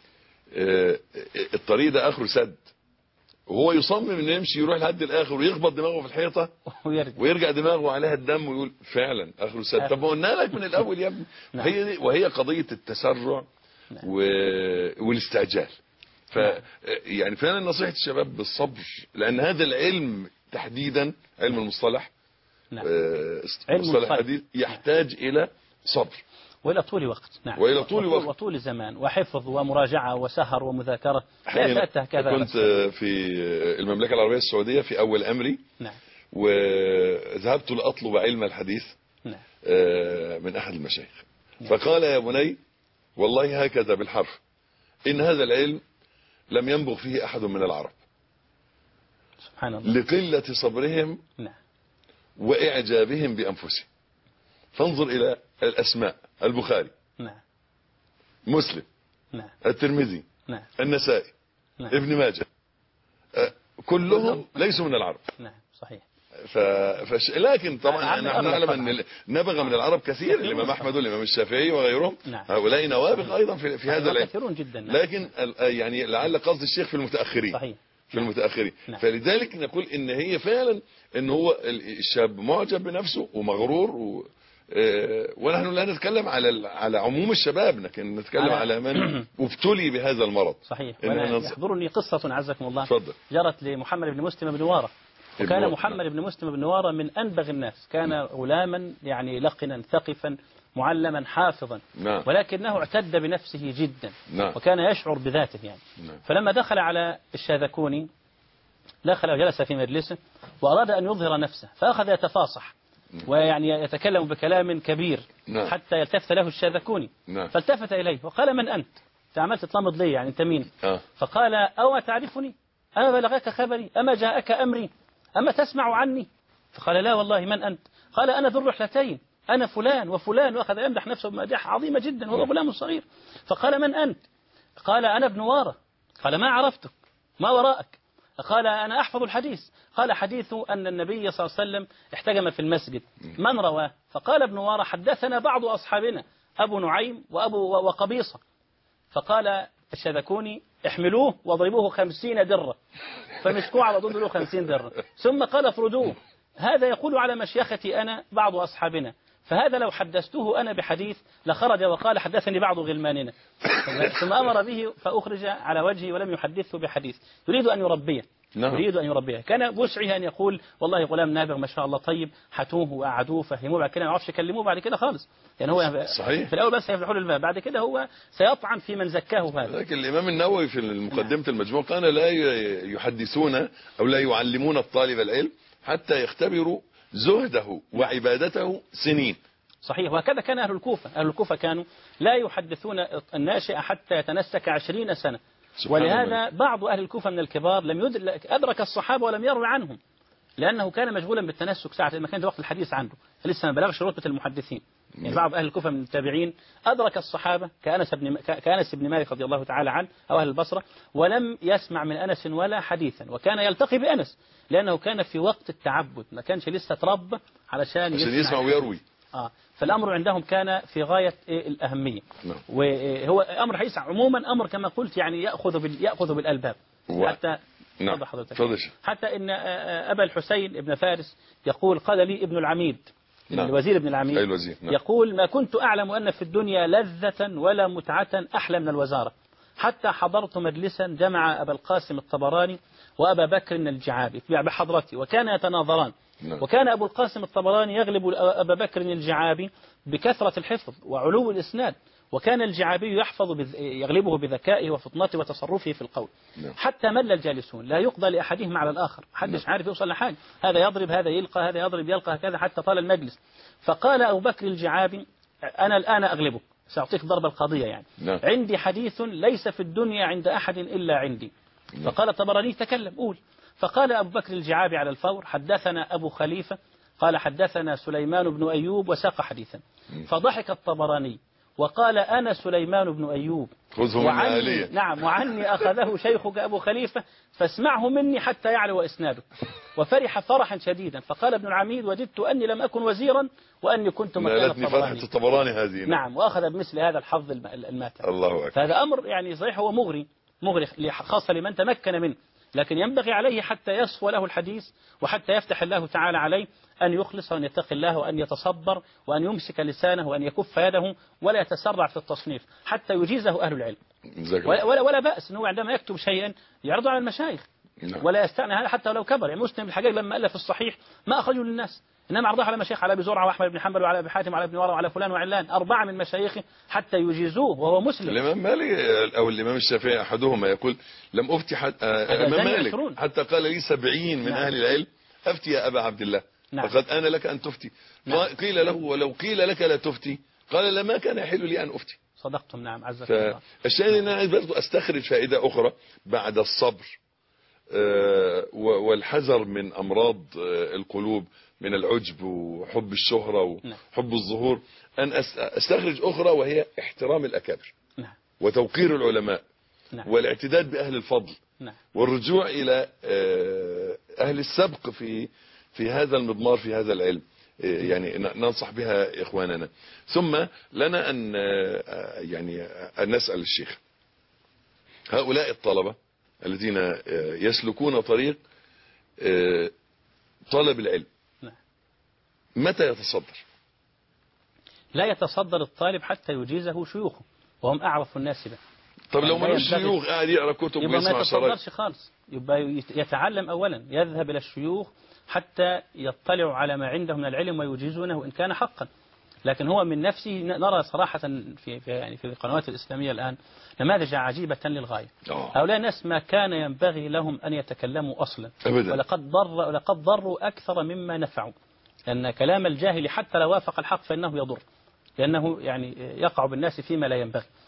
S2: الطريق ده آخره سد، وهو يصمم انه يمشي يروح لحد الآخر ويخبط دماغه في الحيطة ويرجع دماغه عليها الدم ويقول فعلا آخره سد. طب ما قلنا لك من الأول يا ابني. وهي قضية التسرع والاستعجال. يعني فعلا نصيحة الشباب بالصبر، لأن هذا العلم تحديدا علم المصطلح، المصطلح الحديث يحتاج إلى صبر
S3: وإلى طول وقت. نعم.
S2: وإلى طول وقت
S3: وطول زمان وحفظ ومراجعة وسهر ومذاكرة.
S2: كنت في المملكة العربية السعودية في أول أمري.
S3: نعم.
S2: وذهبت لأطلب علم الحديث.
S3: نعم.
S2: من أحد المشايخ. فقال يا بني والله هكذا بالحرف إن هذا العلم لم ينبغ فيه أحد من العرب.
S3: سبحان الله.
S2: لقلة صبرهم.
S3: نعم.
S2: وإعجابهم بأنفسهم. فانظر إلى الأسماء: البخاري.
S3: نعم.
S2: مسلم.
S3: نعم.
S2: الترمذي.
S3: نعم.
S2: النسائي. نعم. ابن ماجه. كلهم ليسوا من العرب.
S3: نعم صحيح.
S2: لكن طبعا نحن نعلم أن نبغ من العرب كثير، الإمام أحمد والإمام الشافعي وغيرهم.
S3: نعم.
S2: هؤلاء نوابغ أيضا في هذا العلم
S3: كثيرون جدا. نعم.
S2: لكن يعني لعل قصد الشيخ في المتأخرين.
S3: صحيح.
S2: في المتأخرين.
S3: نعم.
S2: فلذلك نقول إن هي فعلا إن هو الشاب معجب بنفسه ومغرور ونحن لا نتكلم على عموم الشباب، لكن نتكلم على من ابتلي بهذا المرض.
S3: صحيح. يحضرني قصة عزكم الله.
S2: فضل.
S3: جرت لمحمد بن مسلم بن وارة، وكان محمد بن مسلم بن وارة من أنبغ الناس، كان غلاما يعني لقنا ثقفا معلما حافظا.
S2: نعم.
S3: ولكنه اعتد بنفسه جدا.
S2: نعم.
S3: وكان يشعر بذاته يعني.
S2: نعم.
S3: فلما دخل على الشاذكوني دخل وجلس في مجلسه وأراد أن يظهر نفسه، فأخذ يتفاصح ويعني يتكلم بكلام كبير.
S2: نعم.
S3: حتى يلتفت له الشاذكوني.
S2: نعم.
S3: فالتفت إليه وقال من أنت؟ أنت عملت تلمض لي يعني أنت مين؟ فقال أو تعرفني؟ أما بلغك خبري؟ أما جاءك أمري؟ أما تسمع عني؟ فقال لا والله من أنت؟ قال أنا ذو الرحلتين، أنا فلان وفلان، وأخذ يمدح نفسه بمدح عظيمة جدا وهو غلام صغير. فقال من أنت؟ قال أنا ابن وارة. قال ما عرفتك، ما وراءك؟ قال أنا أحفظ الحديث. قال حديث أن النبي صلى الله عليه وسلم احتجم في المسجد، من رواه؟ فقال ابن وارة حدثنا بعض أصحابنا أبو نعيم وقبيصة. فقال الشذكوني احملوه واضربوه 50 درة، فمسكوه على طول له 50 درة، ثم قال افردوه، هذا يقول على مشيختي أنا بعض أصحابنا، فهذا لو حدثته أنا بحديث لخرج وقال حدثني بعض غلماننا. ثم أمر به فأخرج على وجهه ولم يحدثه بحديث، يريد أن يربيه. يريد أن يربيه. كان بوسعه أن يقول والله غلام نابغ ما شاء الله طيب، حتوه وقعدوه فهموه، بعد كده ما يعرفش يكلموه بعد كده خالص، يعني هو
S2: صحيح.
S3: في الأول بس يفتحوا له الباب، بعد كده هو سيطعن في من زكاه هذا.
S2: لكن الإمام النووي في مقدمة المجموع قال لا يحدثون أو لا يعلمون الطالب العلم حتى يختبروا زهده وعبادته سنين.
S3: صحيح. وهكذا كان أهل الكوفة. أهل الكوفة كانوا لا يحدثون الناشئ حتى يتنسك 20 سنة. ولهذا بعض أهل الكوفة من الكبار لم أدرك الصحابة ولم يروي عنهم، لأنه كان مشغولا بالتنسك ساعة ما كان وقت الحديث عنده، لسه ما بلغش رتبة المحدثين. يعني بعض أهل الكوفة من التابعين أدرك الصحابة كأنس بن مالك رضي الله تعالى عنه أو أهل البصرة، ولم يسمع من أنس ولا حديثا، وكان يلتقي بأنس لأنه كان في وقت التعبد، ما كانش لسه تربى علشان
S2: يسمع ويروي.
S3: فالأمر عندهم كان في غاية الأهمية. وهو أمر حديث عموما أمر كما قلت يعني يأخذ بالألباب. حتى حتى إن أبا الحسين ابن فارس يقول قال لي ابن العميد، الوزير ابن العميد، يقول ما كنت أعلم أن في الدنيا لذة ولا متعة أحلى من الوزارة، حتى حضرت مجلسا جمع أبا القاسم الطبراني وأبا بكر الجعابي بحضرتي، وكان يتناظران. وكان أبو القاسم الطبراني يغلب أبا بكر الجعابي بكثرة الحفظ وعلو الإسناد، وكان الجعابي يغلبه بذكائه وفطنته وتصرفه في القول، حتى مل الجالسون، لا يقضى لأحدهم على الآخر، محدش عارف يوصل لحاجة، هذا يضرب هذا يلقى، هذا يضرب يلقى، هكذا حتى طال المجلس. فقال أبو بكر الجعابي أنا الآن أغلبك، سأعطيك ضرب القضية يعني. عندي حديث ليس في الدنيا عند أحد إلا عندي. فقال الطبراني تكلم قول. فقال أبو بكر الجعابي على الفور حدثنا أبو خليفة قال حدثنا سليمان بن أيوب وساق حديثا. فضحك الطبراني وقال أنا سليمان بن أيوب وعني نعم وعني أخذه شيخك أبو خليفة فاسمعه مني حتى يعلو إسناده. وفرح فرحا شديدا. فقال ابن العميد وددت أني لم أكن وزيرا وأني كنت مكان
S2: الطبراني هذه.
S3: نعم وأخذ بمثل هذا الحظ الماتع.
S2: الله أكبر.
S3: هذا أمر يعني صحيح هو مغري خاصة لمن تمكن منه، لكن ينبغي عليه حتى يصفو له الحديث وحتى يفتح الله تعالى عليه أن يخلص وأن يتقي الله وأن يتصبر وأن يمسك لسانه وأن يكف يده ولا يتسرع في التصنيف حتى يجيزه أهل العلم. ولا بأس أنه عندما يكتب شيئا يعرضه على المشايخ ولا يستعنى هذا حتى لو كبر. يعني مسلم الحجاج لما ألف الصحيح ما أخرجه للناس، إنما عرضه على مشايخ، على أبي زرعة وأحمد بن حنبل وعلى أبي حاتم وعلى ابن ورى وعلى فلان وعلان، 4 من مشايخه حتى يجيزوه وهو مسلم.
S2: الإمام مالك أو الإمام الشافعي أحدهما يقول لم أفتي الإمام مالك حتى قال لي 70 من أهل العلم أفتي يا أبا عبد الله فقد أنا لك أن تفتي. قيل له ولو قيل لك لا تفتي قال لما كان يحل لي أن أفتي.
S3: صدقتم. نعم عزك الله.
S2: فالشاهد أن أنا عايز برضه أستخرج فائدة أخرى بعد الصبر والحذر من أمراض القلوب من العجب وحب الشهرة وحب الظهور، أن أستخرج أخرى وهي احترام الأكابر وتوقير العلماء والاعتداد بأهل الفضل والرجوع إلى أهل السبق في هذا المضمار في هذا العلم، يعني ننصح بها إخواننا. ثم لنا أن نسأل الشيخ هؤلاء الطلبة الذين يسلكون طريق طلب العلم متى يتصدر؟
S3: لا يتصدر الطالب حتى يجيزه شيوخه وهم أعرف الناس به.
S2: طب لو ما شيوخ قاعد يقرأ كتب
S3: يبقى ما يتصدرش خالص، يبقى يتعلم أولا، يذهب إلى الشيوخ حتى يطلعوا على ما عندهم من العلم ويجيزونه إن كان حقا. لكن هو من نفسه نرى صراحة في القنوات الإسلامية الآن نماذج عجيبة للغاية. هؤلاء الناس ما كان ينبغي لهم أن يتكلموا أصلا أبدا. ولقد ضروا أكثر مما نفعوا، لأن كلام الجاهل حتى لو وافق الحق فإنه يضر، لأنه يعني يقع بالناس فيما لا ينبغي.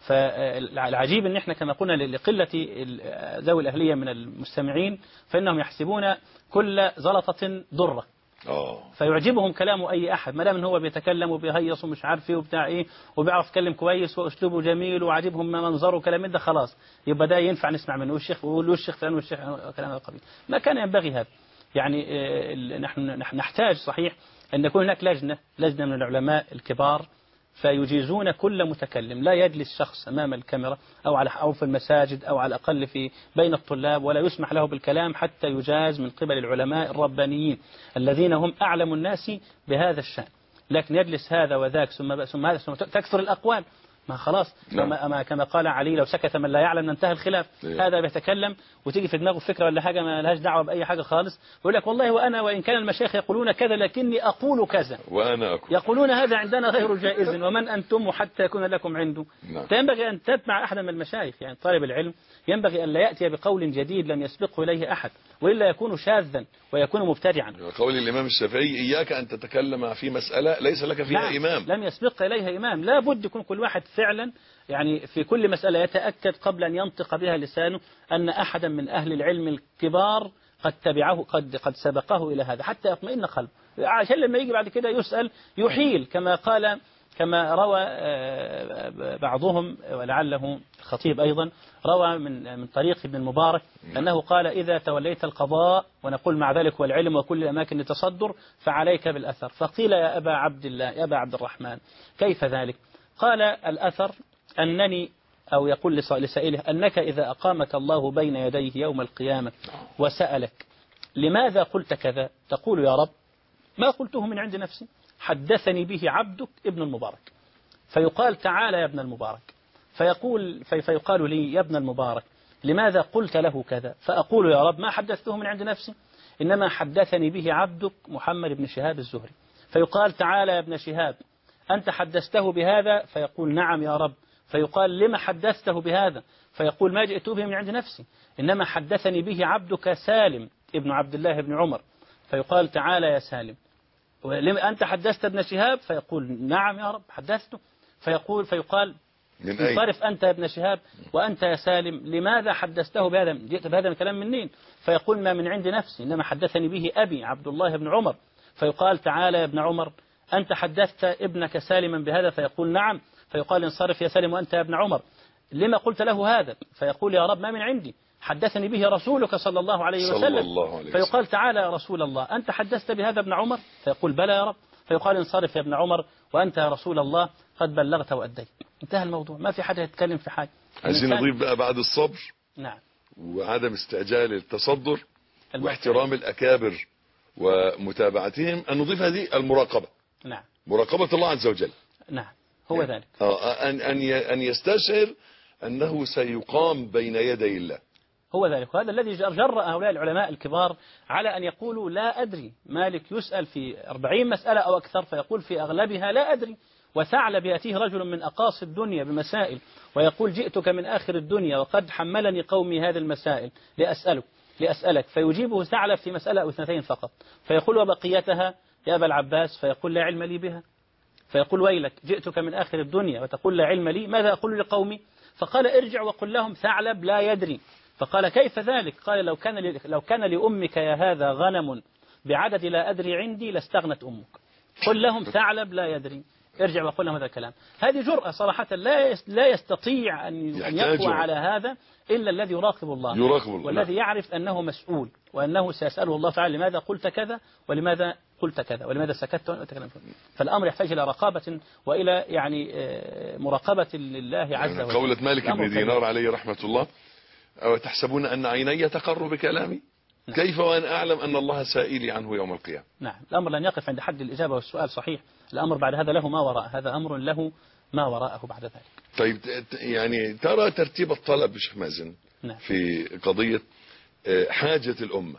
S3: فالعجيب ان احنا كما قلنا لقلة ذوي الأهلية من المستمعين فإنهم يحسبون كل زلطة ضرة، فيعجبهم كلام أي أحد ما دام إن هو بيتكلم وبيهيص ومش عارف ايه وبتاع ايه وبيعرف يتكلم كويس وأسلوبه جميل وعاجبهم ما منظره وكلام ده، خلاص يبقى ده ينفع نسمع منه. والشيخ والشيخ فلان والشيخ كلام القبيل ما كان ينبغي هذا. يعني نحن نحتاج صحيح أن يكون هناك لجنة من العلماء الكبار فيجيزون كل متكلم، لا يجلس شخص أمام الكاميرا أو في المساجد أو على الأقل في بين الطلاب، ولا يسمح له بالكلام حتى يجاز من قبل العلماء الربانيين الذين هم أعلم الناس بهذا الشأن. لكن يجلس هذا وذاك ثم هذا ثم تكثر الأقوال، ما خلاص كما قال علي لو سكت من لا يعلم انتهى الخلاف. هذا بيتكلم وتيجي في دماغه فكرة ولا حاجة ما لهاش دعوة بأي حاجة خالص، يقول لك والله وإن كان المشايخ يقولون كذا لكني أقول كذا
S2: وأنا أقول.
S3: يقولون هذا عندنا غير جائز ومن أنتم حتى يكون لكم عنده. فينبغي أن تتبع أحد من المشايخ. يعني طالب العلم ينبغي أن لا يأتي بقول جديد لم يسبقه إليه أحد، وإلا يكون شاذا ويكون مبتدعا.
S2: قول الإمام الشافعي إياك أن تتكلم في مسألة ليس لك فيها إمام،
S3: لم يسبق إليها إمام. لا بد يكون كل واحد فعلا يعني في كل مسألة يتأكد قبل أن ينطق بها لسانه أن أحدا من أهل العلم الكبار قد تبعه قد سبقه إلى هذا حتى يطمئن قلبه، عشان لما يجي بعد كده يسأل يحيل كما روى بعضهم ولعله الخطيب أيضا روى من طريق ابن المبارك أنه قال إذا توليت القضاء ونقول مع ذلك والعلم وكل الأماكن لتصدر فعليك بالأثر. فقيل يا أبا عبد الله يا أبا عبد الرحمن كيف ذلك؟ قال الأثر أنني أو يقول لسائله أنك إذا أقامك الله بين يديه يوم القيامة وسألك لماذا قلت كذا تقول يا رب ما قلته من عند نفسي حدثني به عبدك ابن المبارك. فيقال تعالى يا ابن المبارك فيقال لي يا ابن المبارك لماذا قلت له كذا؟ فأقول يا رب ما حدثته من عند نفسي إنما حدثني به عبدك محمد بن شهاب الزهري. فيقال تعالى يا ابن شهاب أنت حدثته بهذا؟ فيقول نعم يا رب. فيقال لما حدثته بهذا؟ فيقول ما جئت به من عند نفسي إنما حدثني به عبدك سالم ابن عبد الله بن عمر. فيقال تعالى يا سالم أنت حدثت ابن شهاب؟ فيقول نعم يا رب حدثته. فيقال انصرف أنت يا ابن شهاب وأنت يا سالم لماذا حدثته بهذا؟ جئت بهذا الكلام منين؟ فيقول ما من عند نفسي إنما حدثني به أبي عبد الله بن عمر. فيقال تعالى يا ابن عمر أنت حدثت ابنك سالما بهذا؟ فيقول نعم. فيقال انصرف يا سالم وأنت يا ابن عمر لما قلت له هذا؟ فيقول يا رب ما من عندي حدثني به رسولك صلى الله عليه وسلم. فيقال تعالى يا رسول الله أنت حدثت بهذا ابن عمر؟ فيقول بلى يا رب. فيقال انصرف يا ابن عمر وأنت يا رسول الله قد بلغت وأديت. انتهى الموضوع، ما في حد يتكلم في حاجة.
S2: عايزين نضيف بقى بعد الصبر
S3: نعم
S2: وعدم استعجال التصدر واحترام الأكابر ومتابعتهم أن نضيف هذه المراقبة.
S3: نعم
S2: مراقبة الله عز وجل.
S3: نعم هو ذلك.
S2: أن يستشعر أنه سيقام بين يدي الله.
S3: هو ذلك. وهذا الذي جرأ هؤلاء العلماء الكبار على أن يقولوا لا أدري. مالك يسأل في 40 مسألة أو أكثر فيقول في أغلبها لا أدري. وثعلب يأتيه رجل من أقاصي الدنيا بمسائل ويقول جئتك من آخر الدنيا وقد حملني قومي هذه المسائل لأسألك فيجيبه ثعلب في مسألة أو اثنتين فقط فيقول وبقيتها يا أبا العباس فيقول لا علم لي بها. فيقول ويلك جئتك من آخر الدنيا وتقول لا علم لي ماذا أقول لقومي؟ فقال ارجع وقل لهم ثعلب لا يدري. فقال كيف ذلك؟ قال لو كان لأمك يا هذا غنم بعدد لا أدري عندي لاستغنت أمك. قل لهم ثعلب لا يدري. ارجع وقل لهم هذا الكلام. هذه جرأة صراحة لا يستطيع أن يقوى على هذا إلا الذي يراقب الله والذي يعرف أنه مسؤول وأنه سيسأله الله تعالى لماذا قلت كذا ولماذا قلت كذا ولماذا سكت. فالأمر يحتاج إلى رقابة وإلى يعني مراقبة لله عز وجل.
S2: قولة مالك بن دينار عليه رحمة الله أو تحسبون أن عيني تقر بكلامي كيف وأن أعلم أن الله سائلي عنه يوم القيامة.
S3: نعم الأمر لن يقف عند حد الإجابة والسؤال صحيح. الأمر بعد هذا له ما وراء هذا أمر له ما وراءه بعد ذلك.
S2: طيب يعني ترى ترتيب الطلب شيخ مازن في قضية حاجة الأمة،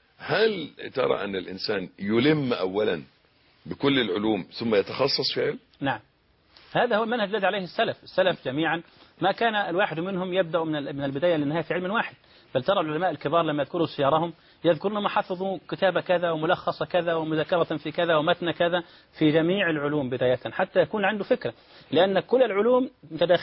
S2: هل ترى أن الإنسان يلم أولا بكل العلوم ثم يتخصص في علم؟
S3: نعم هذا هو المنهج الذي عليه السلف جميعا ما كان الواحد منهم يبدأ من البداية للنهاية في علم واحد. بل ترى العلماء الكبار لما يذكروا سيرهم يذكرون ما حفظوا كتاب كذا وملخص كذا ومذكرة في كذا ومتن كذا في جميع العلوم بداية حتى يكون عنده فكرة، لأن كل العلوم متداخلة.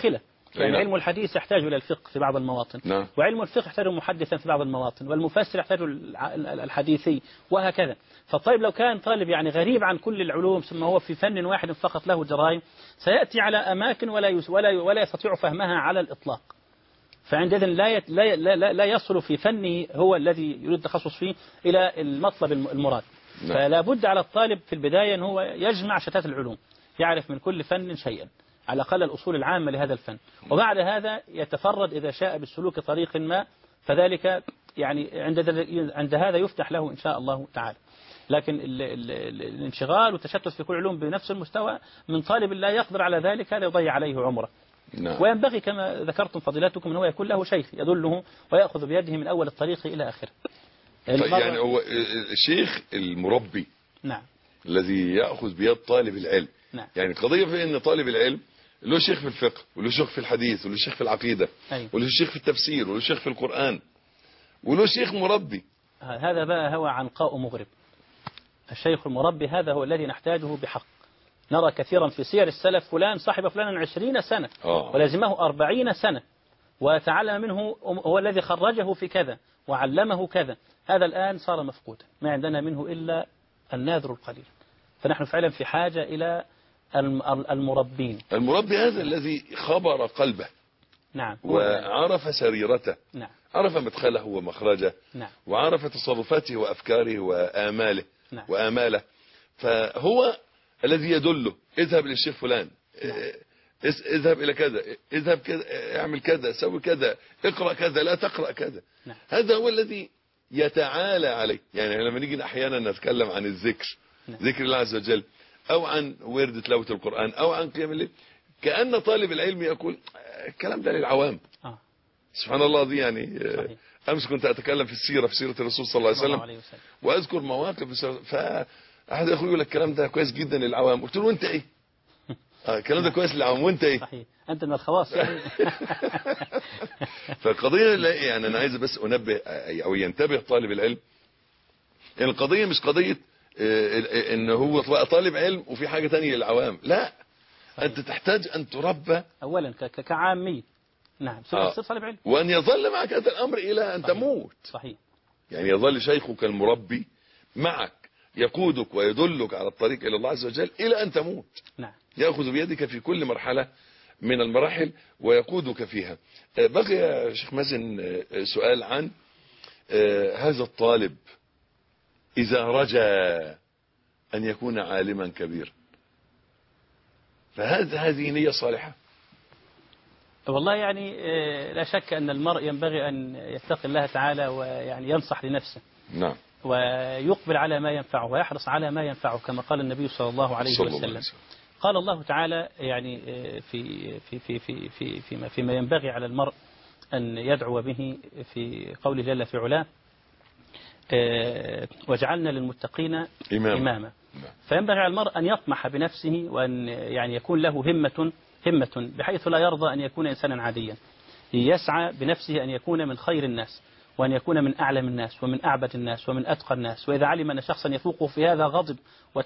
S3: يعني
S2: نعم.
S3: علم الحديث يحتاج إلى الفقه في بعض المواطن،
S2: نعم.
S3: وعلم الفقه يحتاج محدثا في بعض المواطن، والمفسر يحتاج الحديثي، وهكذا. فالطالب لو كان طالب يعني غريب عن كل العلوم ثم هو في فن واحد فقط له جرائم، سيأتي على أماكن ولا يستطيع فهمها على الإطلاق. فعندئذ لا يصل في فنه هو الذي يريد التخصص فيه إلى المطلب المراد.
S2: نعم.
S3: فلا بد على الطالب في البداية أن هو يجمع شتات العلوم، يعرف من كل فن شيئا، على الأقل الأصول العامة لهذا الفن، وبعد هذا يتفرد إذا شاء بالسلوك طريق ما، فذلك يعني عند هذا يفتح له إن شاء الله تعالى. لكن الانشغال والتشتت في كل علوم بنفس المستوى من طالب لا يقدر على ذلك، هذا يضيع عليه عمره.
S2: نعم.
S3: وينبغي كما ذكرتم فضيلتكم أن هو يكون له شيخ يدله ويأخذ بيده من أول الطريق إلى آخره.
S2: يعني هو الشيخ المربي،
S3: نعم،
S2: الذي يأخذ بيد طالب العلم.
S3: نعم.
S2: يعني القضية في أن طالب العلم له شيخ في الفقه، وله شيخ في الحديث، وله شيخ في العقيدة،
S3: أيوة.
S2: وله شيخ في التفسير، وله شيخ في القرآن، وله شيخ مربي.
S3: هذا بقى هو عنقاء مغرب. الشيخ المربي هذا هو الذي نحتاجه بحق. نرى كثيرا في سير السلف فلان صاحب فلانا 20 سنة ولازمه 40 سنة وتعلم منه، هو الذي خرجه في كذا وعلمه كذا. هذا الآن صار مفقودا، ما عندنا منه إلا الناذر القليل. فنحن فعلا في حاجة إلى المربين.
S2: المربي هذا الذي خبر قلبه،
S3: نعم،
S2: وعرف سريرته،
S3: نعم،
S2: عرف مدخله ومخرجه،
S3: نعم،
S2: وعرف تصرفاته وأفكاره وآماله،
S3: نعم،
S2: وآماله. فهو الذي يدله، اذهب للشيخ فلان، اذهب إلى كذا، اذهب كذا، اعمل كذا، سوي كذا، اقرأ كذا، لا تقرأ كذا.
S3: نعم.
S2: هذا هو الذي يتعالى عليه. يعني لما نيجي أحيانا نتكلم عن الذكر،
S3: نعم.
S2: ذكر الله عز وجل، أو عن ورد تلاوة القرآن، أو عن قيام الليل، كأن طالب العلم يقول الكلام ده للعوام. سبحان الله. دي يعني
S3: صحيح.
S2: أمس كنت أتكلم في السيرة، في سيرة الرسول صلى الله عليه وسلم، وأذكر مواقف، فأحد أخوي يقول لك الكلام ده كويس جدا للعوام. قلت له وأنت إيه؟ الكلام ده كويس للعوام وأنت إيه؟
S3: صحيح، أنت من الخواص يعني.
S2: فالقضية يعني أنا عايز بس أنبه أو ينتبه طالب العلم، يعني القضية مش قضية إن هو طالب علم وفي حاجة تانية للعوام، لا. صحيح. أنت تحتاج أن تربى
S3: أولا كعامي، نعم، تصير طالب علم،
S2: وأن يظل معك هذا الأمر إلى أن تموت.
S3: صحيح.
S2: يعني يظل شيخك المربي معك، يقودك ويدلك على الطريق إلى الله عز وجل إلى أن تموت.
S3: نعم.
S2: يأخذ بيدك في كل مرحلة من المراحل ويقودك فيها. بقي يا شيخ مازن سؤال عن هذا الطالب إذا رجى أن يكون عالما كبيرا، هذه نية صالحة؟
S3: والله يعني لا شك أن المرء ينبغي أن يتقي الله تعالى ويعني ينصح لنفسه.
S2: نعم.
S3: ويقبل على ما ينفعه ويحرص على ما ينفعه كما قال النبي صلى الله عليه وسلم. قال الله تعالى يعني فيما ينبغي على المرء أن يدعو به في قوله جل في علاه وجعلنا للمتقين إماما. فينبغي على المرء أن يطمح بنفسه وأن يعني يكون له همة بحيث لا يرضى أن يكون إنسانا عاديا، يسعى بنفسه أن يكون من خير الناس، وأن يكون من أعلم الناس ومن أعبد الناس ومن أتقى الناس. وإذا علم أن شخصا يفوقه في هذا غضب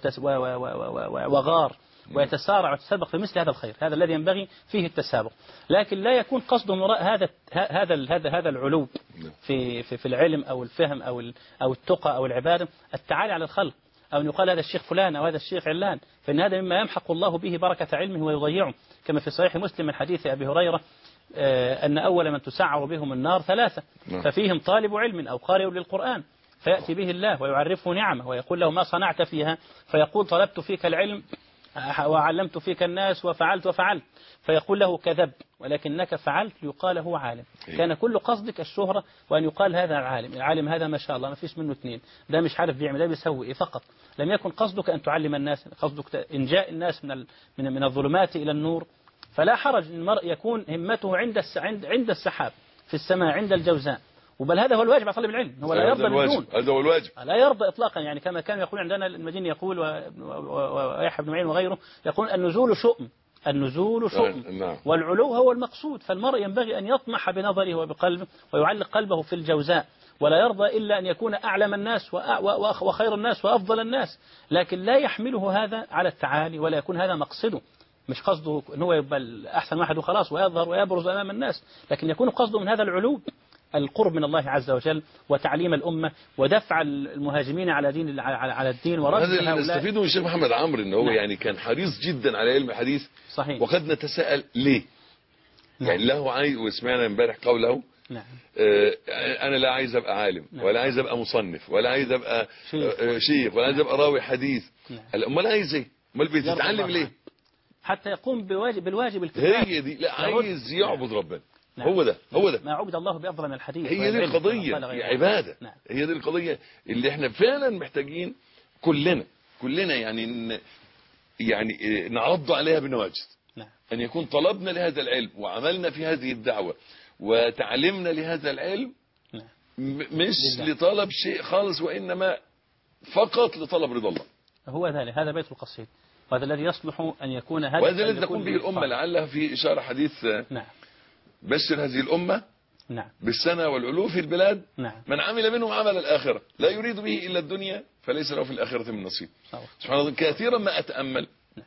S3: وغار ويتسارع ويتسابق في مثل هذا الخير، هذا الذي ينبغي فيه التسابق. لكن لا يكون قصده من وراء هذا العلو في العلم أو الفهم أو التقى أو العبادة التعالي على الخلق، أو أن يقال هذا الشيخ فلان أو هذا الشيخ علان، فإن هذا مما يمحق الله به بركة علمه ويضيعه. كما في صحيح مسلم من حديث أبي هريرة أن أول من تسعر بهم النار 3، ففيهم طالب علم أو قارئ للقرآن، فيأتي به الله ويعرفه نعمه ويقول له ما صنعت فيها، فيقول طلبت فيك العلم وعلمت فيك الناس وفعلت، فيقول له كذب ولكنك فعلت يقال هو عالم. كان كل قصدك الشهرة وأن يقال هذا العالم هذا ما شاء الله ما فيش منه اثنين، ده مش عارف بيعمل ده بيسوي إيه فقط. لم يكن قصدك أن تعلم الناس، قصدك إنجاء الناس من الظلمات إلى النور. فلا حرج أن المرء يكون همته عند السحاب في السماء عند الجوزاء، وبل هذا هو الواجب على طالب العلم، هو لا يرضى بدون،
S2: هذا هو الواجب،
S3: لا يرضى إطلاقا. يعني كما كان يقول عندنا المديني يقول ويحيى بن معين وغيره يقول النزول شؤم والعلو هو المقصود. فالمرء ينبغي أن يطمح بنظره وبقلبه ويعلق قلبه في الجوزاء، ولا يرضى إلا أن يكون أعلم الناس وخير الناس وأفضل الناس، لكن لا يحمله هذا على التعالي ولا يكون هذا مقصده. مش قصده ان هو يبقى احسن واحد وخلاص ويظهر ويبرز امام الناس، لكن يكون قصده من هذا العلو القرب من الله عز وجل وتعليم الامه ودفع المهاجمين على الدين ورد
S2: هذا اللي
S3: هؤلاء.
S2: نستفيده من الشيخ محمد عمرو، ان هو
S3: نعم.
S2: يعني كان حريص جدا على علم الحديث.
S3: صحيح.
S2: وقد نتساءل ليه؟
S3: نعم.
S2: يعني له عايز، وسمعنا امبارح قوله
S3: نعم.
S2: انا لا عايز ابقى عالم،
S3: نعم.
S2: ولا عايز ابقى مصنف، ولا عايز ابقى شيخ، ولا عايز
S3: نعم.
S2: ابقى راوي حديث.
S3: نعم.
S2: امال عايز ايه؟ امال بتتعلم ليه؟
S3: حتى يقوم بالواجب الكفاية.
S2: هي دي، لا عايز يعبد ربنا.
S3: نعم.
S2: هو ده
S3: ما عبد الله بأفضل من الحديث.
S2: هي دي القضية، هي عبادة.
S3: نعم.
S2: هي دي القضية اللي احنا فعلا محتاجين كلنا يعني نعض عليها بالنواجذ.
S3: نعم.
S2: أن يكون طلبنا لهذا العلم وعملنا في هذه الدعوة وتعلمنا لهذا العلم،
S3: نعم.
S2: مش لطلب شيء خالص، وإنما فقط لطلب رضا الله.
S3: هو ذلك، هذا بيت القصيد، وهذا الذي يصلح أن يكون هذا،
S2: وهذا الذي تكون به الأمة، لعلها في إشارة حديث.
S3: نعم.
S2: بشر هذه الأمة.
S3: نعم.
S2: بالسنة والعلوف في البلاد.
S3: نعم.
S2: من عمل منهم عمل الآخرة لا يريد به إلا الدنيا فليس له في الآخرة من نصيب. سبحان الله. كثيرا ما أتأمل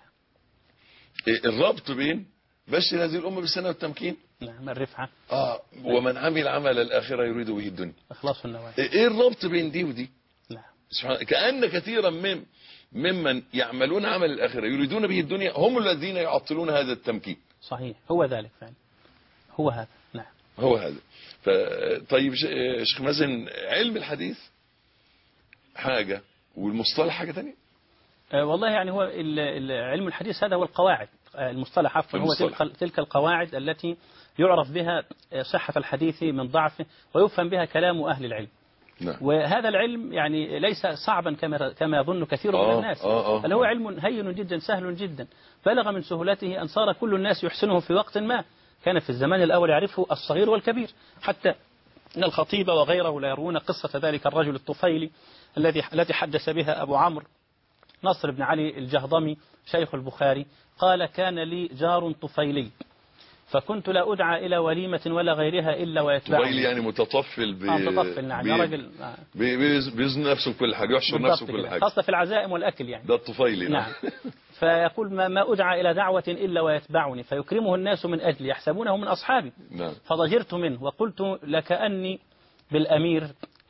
S2: الربط بين بشر هذه الأمة بالسنة والتمكين.
S3: نعم. الرفعة.
S2: ومن عمل عمل الآخرة يريد به الدنيا.
S3: إخلاص النوايا.
S2: إيه الربط بين دي ودي؟
S3: نعم.
S2: سبحان الله. كأن كثيرا ممن يعملون عمل الآخرة يريدون به الدنيا هم الذين يعطلون هذا التمكين.
S3: صحيح. هو ذلك فعلا. هو هذا. نعم.
S2: هو هذا. طيب شيخ مازن، علم الحديث حاجة والمصطلح حاجة تانية.
S3: والله يعني هو علم الحديث هذا هو القواعد، المصطلح عفوا هو تلك القواعد التي يعرف بها صحة الحديث من ضعفه ويفهم بها كلام أهل العلم.
S2: نعم.
S3: وهذا العلم يعني ليس صعبا كما يظن كثير من الناس، بل هو علم هين جدا سهل جدا، بلغ من سهولته أن صار كل الناس يحسنه في وقت ما. كان في الزمان الأول يعرفه الصغير والكبير، حتى أن الخطيب وغيره لا يروون قصة ذلك الرجل الطفيلي التي حدث بها أبو عمرو نصر بن علي الجهضمي شيخ البخاري. قال: كان لي جار طفيلي فكنت لا أدعى إلى وليمة ولا غيرها إلا ويتبعني.
S2: طفيلي يعني متطفل.
S3: متطفل. نعم. يا راجل
S2: بيزن نفسه كل حاجة، يحشر نفسه كل حاجة،
S3: خاصة في العزائم والأكل يعني.
S2: ده الطفيلي.
S3: نعم. فيقول: ما أدعى إلى دعوة إلا ويتبعني فيكرمه الناس من أجلي يحسبونه من أصحابي.
S2: نعم.
S3: فضجرت منه وقلت: لكأني بالأمير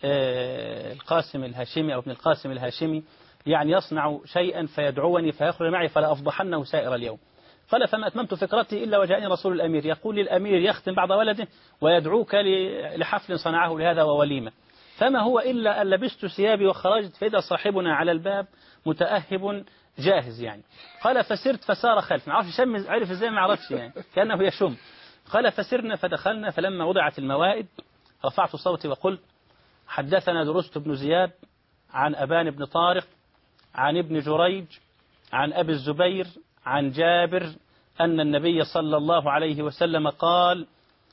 S3: القاسم الهاشمي أو ابن القاسم الهاشمي يعني يصنع شيئا فيدعوني فيخرج معي فلا أفضحنه سائر اليوم. قال: فما أتممت فكرتي إلا وجاءني رسول الأمير يقول للأمير يختم بعض ولده ويدعوك لحفل صنعه لهذا ووليمة، فما هو إلا أن لبست ثيابي وخرجت فإذا صاحبنا على الباب متأهب جاهز يعني. قال: فسرت فسار خلف، ما عرفش يشم، عرف ازاي ما عرفش يعني، كأنه يشم. قال: فسرنا فدخلنا، فلما وضعت الموائد رفعت صوتي وقلت: حدثنا درست بن زياد عن أبان بن طارق عن ابن جريج عن أبي الزبير عن جابر أن النبي صلى الله عليه وسلم قال: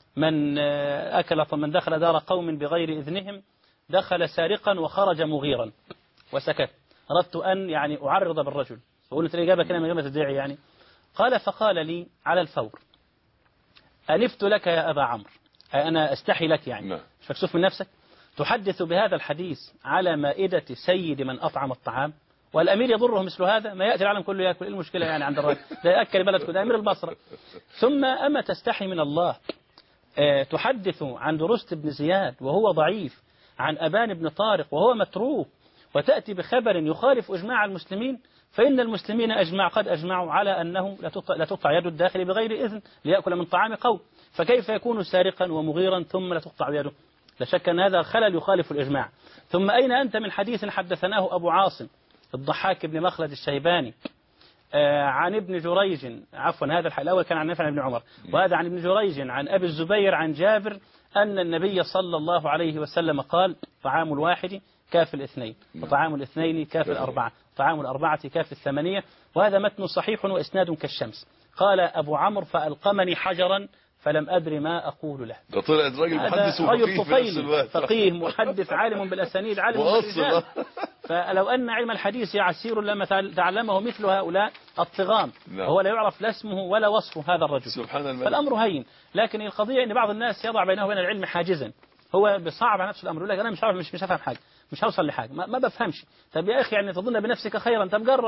S3: من دخل دار قوم بغير إذنهم دخل سارقا وخرج مغيرا. وسكت. أردت أن يعني أعرض بالرجل، وقلت الإجابة كلمة غير تدعي يعني. قال: فقال لي على الفور: ألفت لك يا أبا عمرو، أنا أستحي لك يعني، مش مكسوف من نفسك، تحدث بهذا الحديث على مائدة سيد من أطعم الطعام، والأمير يضره مثل هذا، ما يأتي العالم كله يأكل، إيه المشكلة يعني عند الرجل ده يأكل بلد كده، أمير البصرة. ثم أما تستحي من الله تحدث عن درست بن زياد وهو ضعيف، عن أبان بن طارق وهو متروك، وتأتي بخبر يخالف إجماع المسلمين، فإن المسلمين قد أجمعوا على أنه لا تقطع يد الداخل بغير إذن ليأكل من طعام قوم، فكيف يكون سارقا ومغيرا ثم لا تقطع يده؟ لا شك أن هذا خلل يخالف الإجماع. ثم أين أنت من حديث حدثناه أبو عاصم الضحاك بن مخلد الشيباني عن ابن جريج، عفوا هذا الأول كان عن نافع بن عمر، وهذا عن ابن جريج عن أبي الزبير عن جابر أن النبي صلى الله عليه وسلم قال: طعام الواحد كاف الاثنين، وطعام الاثنين كاف الأربعة، طعام الأربعة كاف الثمانية. وهذا متن صحيح وإسناد كالشمس. قال أبو عمرو: فألقمني حجرا فلم أدري ما أقول له.
S2: ده طلع راجل محدث
S3: وفقيه، فقيه محدث عالم بالأسانيد عالم بالرجال. فلو أن علم الحديث يعسير لما تعلمه مثل هؤلاء الطغام، وهو لا يعرف لا اسمه ولا وصفه هذا الرجل.
S2: سبحان الله.
S3: فالأمر هين، لكن القضية أن بعض الناس يضع بينه وبين العلم حاجزا، هو بصعب على نفسه الأمر، يقول لك أنا مش هفهم حاجة، مش هوصل لحاجة، ما بفهمش. طب يا أخي يعني تظن بنفسك خيرا، طب جرب.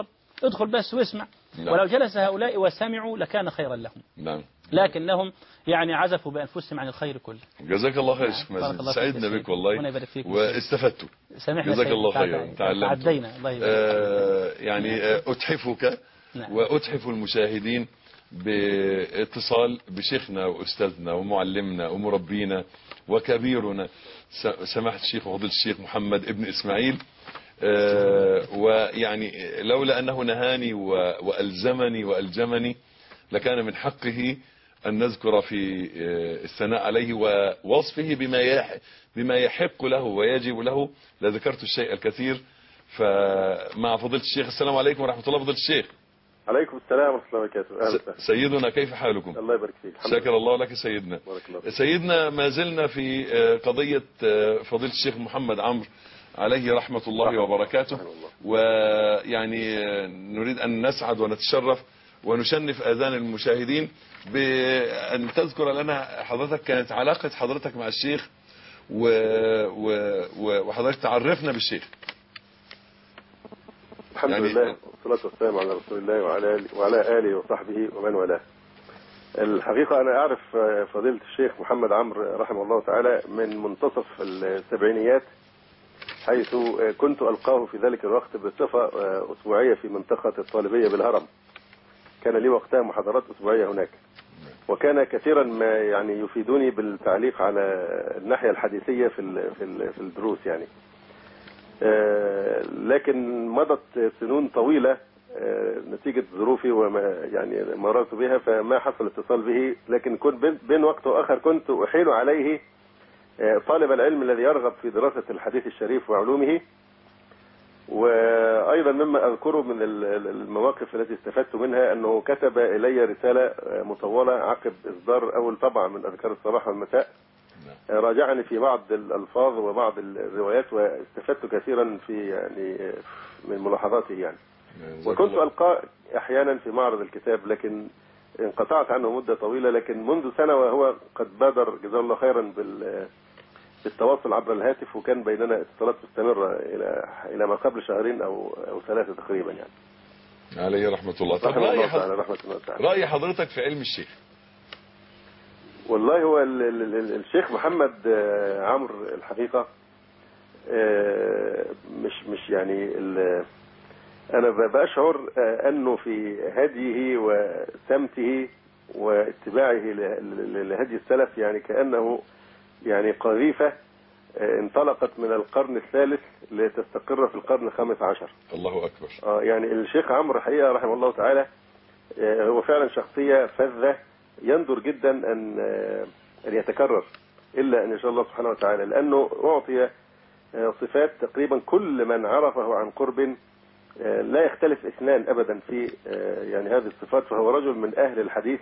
S3: ادخل بس واسمع.
S2: نعم.
S3: ولو جلس هؤلاء وسمعوا لكان خيرا لهم،
S2: نعم.
S3: لكنهم يعني عزفوا بأنفسهم عن الخير كله.
S2: جزاك الله خير شيخ
S3: بارك
S2: مازن،
S3: الله فيك
S2: سعدنا
S3: يا
S2: بك
S3: سيدي.
S2: والله
S3: ربنا يبارك فيك
S2: واستفدت.
S3: سامحنا
S2: جزاك
S3: سيدي،
S2: الله خيرا، تعلمت.
S3: تعدينا، الله يبارك فيك.
S2: يعني أتحفك
S3: نعم.
S2: وأتحف المشاهدين باتصال بشيخنا وأستاذنا ومعلمنا ومربينا وكبيرنا سماحة الشيخ وفضيلة الشيخ محمد ابن إسماعيل. ويعني لولا أنه نهاني وألزمني وألجمني لكان من حقه أن نذكر في الثناء عليه ووصفه بما يحق له ويجب له لذكرت الشيء الكثير. فمع فضيلة الشيخ، السلام عليكم ورحمة الله. فضيلة الشيخ.
S4: عليكم السلام ورحمة الله وبركاته.
S2: سيدنا كيف حالكم؟
S4: الله يبارك فيك.
S2: شكر الله لك سيدنا. سيدنا ما زلنا في قضية فضيلة الشيخ محمد عمرو عليه رحمة الله وبركاته، ويعني نريد أن نسعد ونتشرف ونشنف آذان المشاهدين بأن تذكر لنا حضرتك كانت علاقة حضرتك مع الشيخ وحضرتك تعرفنا بالشيخ.
S4: الحمد لله والصلاة والسلام على رسول الله وعلى آله وصحبه ومن والاه. الحقيقة أنا أعرف فضيلة الشيخ محمد عمرو رحمه الله تعالى من منتصف السبعينيات، حيث كنت ألقاه في ذلك الوقت بصفة أسبوعية في منطقة الطالبية بالهرم. كان لي وقتها محاضرات أسبوعية هناك، وكان كثيرا ما يعني يفيدوني بالتعليق على الناحية الحديثية في الدروس يعني. لكن مضت سنون طويلة نتيجة ظروفي وما يعني مررت بها، فما حصل اتصال به، لكن كنت بين وقت وآخر كنت أحيل عليه طالب العلم الذي يرغب في دراسة الحديث الشريف وعلومه. وأيضا مما أذكره من المواقف التي استفدت منها أنه كتب إلي رسالة مطولة عقب إصدار أول طبعة من أذكار الصباح والمساء، راجعني في بعض الألفاظ وبعض الروايات، واستفدت كثيرا في يعني من ملاحظاته يعني. وكنت ألقى أحيانا في معرض الكتاب، لكن انقطعت عنه مدة طويلة. لكن منذ سنة وهو قد بادر جزاه الله خيرا بالتواصل عبر الهاتف، وكان بيننا اتصالات مستمرة إلى ما قبل شهرين أو 3 تقريبا يعني.
S2: عليه رحمة الله. طب رأي حضرتك في علم الشيخ؟
S4: والله هو الشيخ محمد عمرو الحقيقة مش يعني أنا بشعر أنه في هديه وسمته واتباعه لهدي السلف يعني كأنه يعني قذيفة انطلقت من القرن الثالث لتستقر في القرن ال15.
S2: الله أكبر.
S4: يعني الشيخ عمرو الحقيقة رحمه الله تعالى هو فعلا شخصية فذة، يندر جدا أن يتكرر إلا أن يشاء الله سبحانه وتعالى، لأنه أعطي صفات تقريبا كل من عرفه عن قرب لا يختلف اثنان أبدا في يعني هذه الصفات. فهو رجل من أهل الحديث،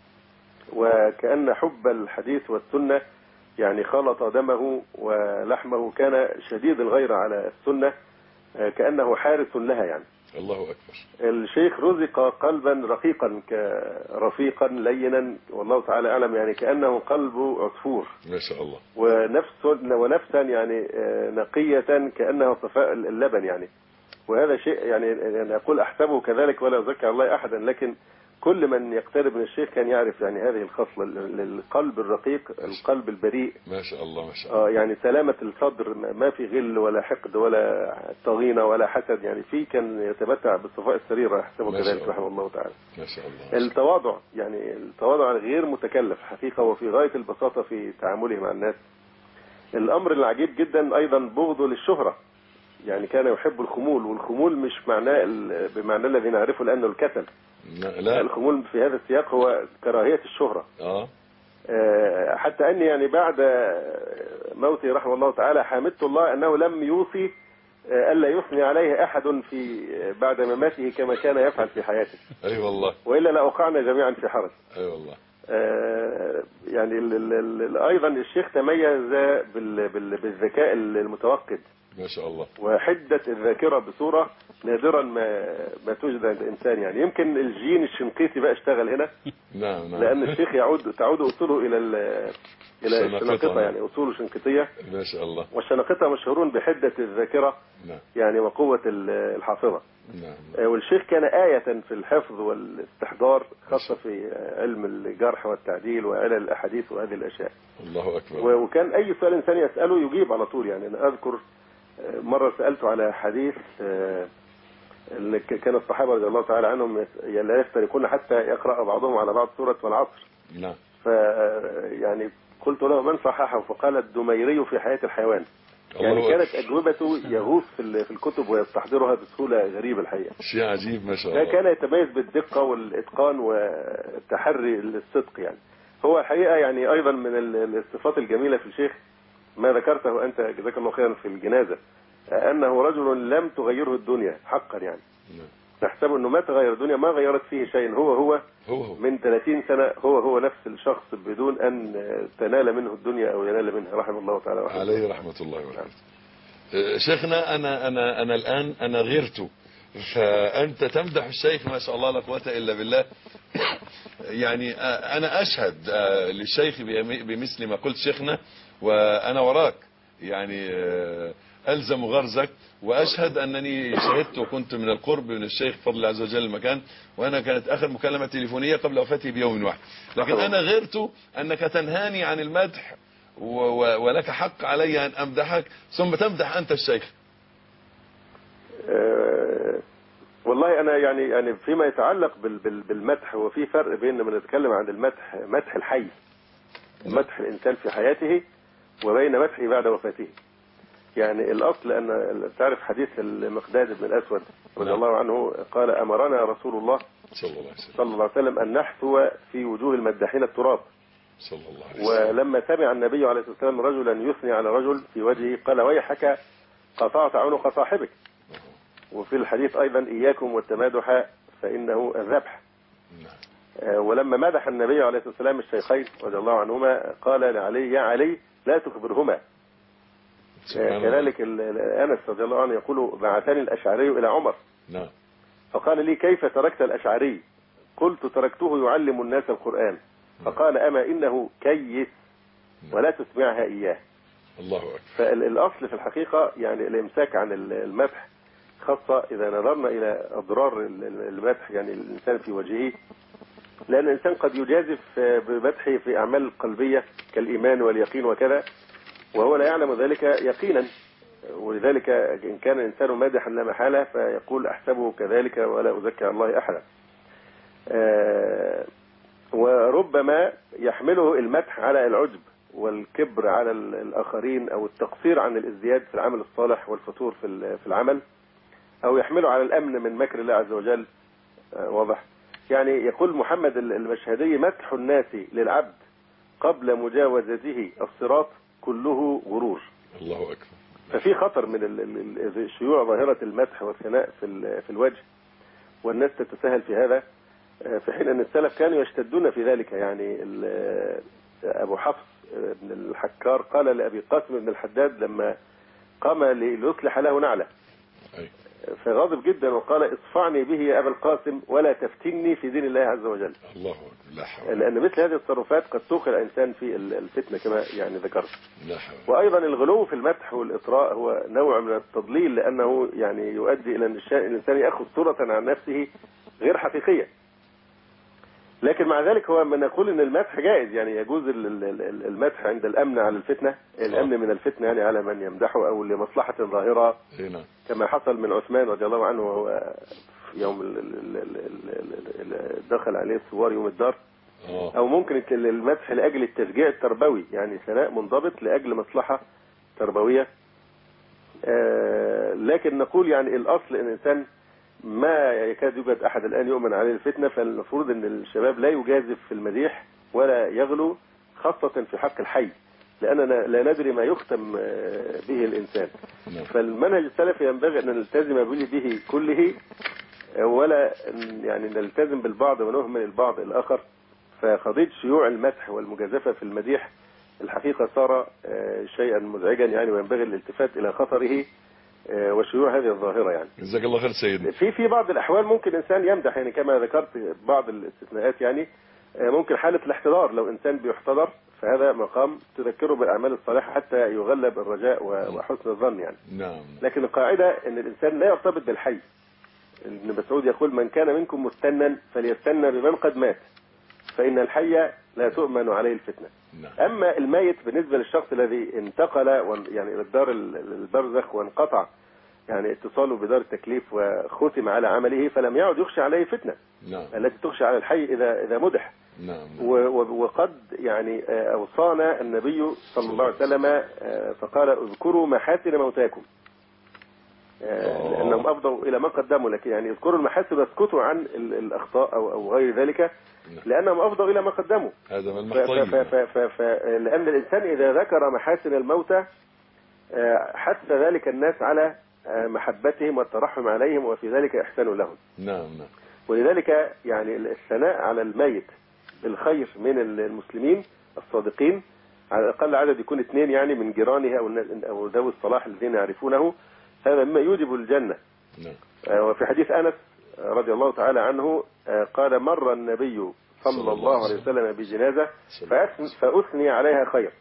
S4: وكأن حب الحديث والسنة يعني خلط دمه ولحمه، كان شديد الغيرة على السنة كأنه حارس لها يعني.
S2: الله أكبر.
S4: الشيخ رزق قلبا رقيقا رفيقا لينا، والله تعالى أعلم، يعني كأنه قلب عصفور
S2: ما شاء الله،
S4: ونفسا يعني نقية كأنه صفاء اللبن يعني. وهذا شيء يعني أقول أحسبه كذلك ولا أزكي الله أحدا، لكن كل من يقترب من الشيخ كان يعرف يعني هذه الخصلة، القلب الرقيق، القلب البريء.
S2: ما شاء الله ما شاء الله.
S4: يعني سلامة الصدر، ما في غل ولا حقد ولا طغينة ولا حسد يعني. في كان يتمتع بالصفاء السريرة يحسبه كذلك رحمه الله تعالى.
S2: ما شاء الله.
S4: التواضع يعني التواضع غير متكلف حقيقة، وفي غاية البساطة في تعامله مع الناس. الأمر العجيب جدا أيضا بغضه للشهرة، يعني كان يحب الخمول، والخمول مش معناه بمعنى الذي نعرفه لأنه الكسل.
S2: لا،
S4: الخمول في هذا السياق هو كراهية الشهرة. حتى أني يعني بعد موته رحمه الله تعالى حمدت الله أنه لم يوصي ألا يثني عليه أحد في بعد مماته كما كان يفعل في حياته.
S2: أي والله.
S4: وإلا لأوقعنا جميعا في حرج.
S2: أي والله.
S4: يعني أيضا الشيخ تميز بالذكاء المتوقد.
S2: ما شاء الله.
S4: وحدة الذاكرة بصورة نادرا ما توجد عند الإنسان. يعني يمكن الجين الشنقيطي بقى اشتغل هنا.
S2: نعم نعم.
S4: لأن الشيخ تعود أصوله إلى الشنقيطة، يعني أصوله شنقيطية.
S2: ما شاء الله.
S4: والشنقيطة مشهورون بحدة الذاكرة.
S2: نعم.
S4: يعني وقوة الحافظة.
S2: نعم.
S4: والشيخ كان آية في الحفظ والاستحضار، خاصة في علم الجرح والتعديل وعلل الأحاديث وهذه الأشياء.
S2: الله أكبر.
S4: وكان أي سؤال إنسان يسأله يجيب على طول. يعني أنا أذكر مرة سألته على حديث اللي كان الصحابة رضي الله تعالى عنهم لا يفترقون حتى يقرأ بعضهم على بعض سورة والعصر.
S2: نعم.
S4: يعني قلت له من صححه؟ فقال الدميري في حياة الحيوان. يعني كانت أجوبته يغوص في الكتب ويستحضرها بسهولة غريبة الحقيقة.
S2: شيء عجيب ما شاء الله.
S4: كان يتميز بالدقة والإتقان والتحري الصدق. يعني هو الحقيقة يعني أيضا من الصفات الجميلة في الشيخ ما ذكرته أنت جزاك الله خيرا في الجنازة، أنه رجل لم تغيره الدنيا حقا. يعني نحسب أنه ما تغير الدنيا، ما غيرت فيه شيء. هو من 30 سنة هو نفس الشخص بدون أن تنال منه الدنيا أو ينال منها، رحمه الله تعالى
S2: عليه رحمة الله وبركاته. شيخنا أنا الآن أنا غيرت، فأنت تمدح الشيخ ما شاء الله لا قوة إلا بالله. يعني أنا أشهد للشيخ بمثل ما قلت شيخنا، وأنا وراك يعني ألزم غرزك، وأشهد أنني شهدت وكنت من القرب من الشيخ بفضل الله عز وجل المكان، وأنا كانت آخر مكالمة تليفونية قبل وفاته بيوم واحد. لكن أنا غيرت أنك تنهاني عن المدح، ولك حق علي أن أمدحك ثم تمدح أنت الشيخ.
S4: والله أنا يعني فيما يتعلق بالمدح، وفي فرق بين من نتكلم عن المدح، مدح الحي، مدح الإنسان في حياته، وبين مدحه بعد وفاته. يعني الأصل أن تعرف حديث المقداد بن الأسود رضي الله عنه قال أمرنا رسول الله صلى الله عليه وسلم أن نحثو في وجوه المداحين التراب.
S2: صلى الله عليه وسلم.
S4: ولما سمع النبي عليه الصلاة والسلام رجلا يثني على رجل في وجهه قال ويحك قطعت عنق صاحبك. وفي الحديث أيضا إياكم والتمادح فإنه الذبح. ولما مدح النبي عليه الصلاة والسلام الشيخين رضي الله عنهما قال لعلي يا علي لا تخبرهما. كذلك أنس رضي الله عنه يقول بعثني الأشعري إلى عمر.
S2: نعم.
S4: فقال لي كيف تركت الأشعري؟ قلت تركته يعلم الناس القرآن. فقال أما إنه كيس ولا تسمعها إياه.
S2: الله أكبر.
S4: فالأصل في الحقيقة يعني الإمساك عن المدح، خاصة إذا نظرنا إلى أضرار المدح يعني الإنسان في وجهه، لأن الإنسان قد يجازف بمدحه في أعمال قلبية كالإيمان واليقين وكذا، وهو لا يعلم ذلك يقينا. ولذلك إن كان الإنسان مادحا لا محالة فيقول أحسبه كذلك ولا أزكي على الله أحدا. وربما يحمله المدح على العجب والكبر على الآخرين، أو التقصير عن الازدياد في العمل الصالح والفتور في العمل، أو يحمله على الأمن من مكر الله عز وجل. واضح. يعني يقول محمد المشهدي مدح الناس للعبد قبل مجاوزته الصراط كله غرور.
S2: الله أكبر.
S4: ففي خطر من شيوع ظاهرة المدح والثناء في الوجه، والناس تتساهل في هذا، في حين أن السلف كانوا يشتدون في ذلك. يعني أبو حفص بن الحكار قال لأبي قاسم بن الحداد لما قام ليصلح له نعله فغضب جدا وقال اصفعني به يا أبا القاسم ولا تفتني في دين الله عز وجل.
S2: الله أكبر. لا حول.
S4: لأن مثل هذه التصرفات قد توقع الإنسان في الفتنة كما يعني ذكرت.
S2: لا حول.
S4: وأيضا الغلو في المدح والإطراء هو نوع من التضليل، لأنه يعني يؤدي إلى أن الإنسان يأخذ صورة عن نفسه غير حقيقية. لكن مع ذلك هو من نقول ان المدح جائز، يعني يجوز المدح عند الامن على الفتنه، الامن من الفتنه يعني على من يمدحه او لمصلحه ظاهره، كما حصل من عثمان رضي الله عنه وهو يوم دخل عليه الثوار يوم الدار. او ممكن المدح لاجل التشجيع التربوي، يعني ثناء منضبط لاجل مصلحه تربويه. لكن نقول يعني الاصل ان الانسان ما يكاد يوجد أحد الآن يؤمن عليه الفتنة، فالمفروض أن الشباب لا يجازف في المديح ولا يغلو، خاصة في حق الحي، لأننا لا ندري ما يختم به الإنسان. فالمنهج السلفي ينبغي أن نلتزم به كله، ولا يعني نلتزم بالبعض ونهمل البعض الآخر. فقضية شيوع المدح والمجازفة في المديح الحقيقة صار شيئا مزعجا يعني، وينبغي الالتفات إلى خطره وشيوع هذه الظاهرة يعني.
S2: جزاك الله خير سيدنا.
S4: في بعض الأحوال ممكن إنسان يمدح، يعني كما ذكرت بعض الاستثناءات، يعني ممكن حالة الاحتضار، لو إنسان بيحتضر فهذا مقام تذكره بالأعمال الصالحة حتى يغلب الرجاء وحسن الظن يعني.
S2: نعم.
S4: لكن القاعدة إن الإنسان لا يرتبط بالحي. ابن مسعود يقول: من كان منكم مستنا فليستنى بمن قد مات، فإن الحي لا تؤمن عليه الفتنة.
S2: نعم.
S4: أما الميت بالنسبة للشخص الذي انتقل يعني إلى الدار البرزخ وانقطع يعني اتصاله بدار التكليف وختم على عمله، فلم يعد يخشى عليه فتنة.
S2: نعم.
S4: التي تخشى على الحي إذا مدح.
S2: نعم.
S4: وقد يعني أوصانا النبي صلى الله عليه وسلم فقال: اذكروا محاسن موتاكم، لأنهم أفضوا إلى ما قدموا، لكن يعني اذكروا المحاسن واسكتوا عن الأخطاء أو غير ذلك، لأنهم أفضوا إلى ما قدموا.
S2: هذا من المخطئين.
S4: لأن الإنسان إذا ذكر محاسن الموتى حث ذلك الناس على محبتهم والترحم عليهم، وفي ذلك إحسان لهم.
S2: نعم.
S4: ولذلك يعني الثناء على الميت بالخير من المسلمين الصادقين، على الأقل عدد يكون 2 يعني من جيرانه أو ذوي الصلاح الذين يعرفونه، هذا مما يوجب الجنة.
S2: نعم.
S4: وفي حديث أنس رضي الله تعالى عنه قال: مر النبي صلى الله عليه وسلم بجنازة فأثني عليها خير،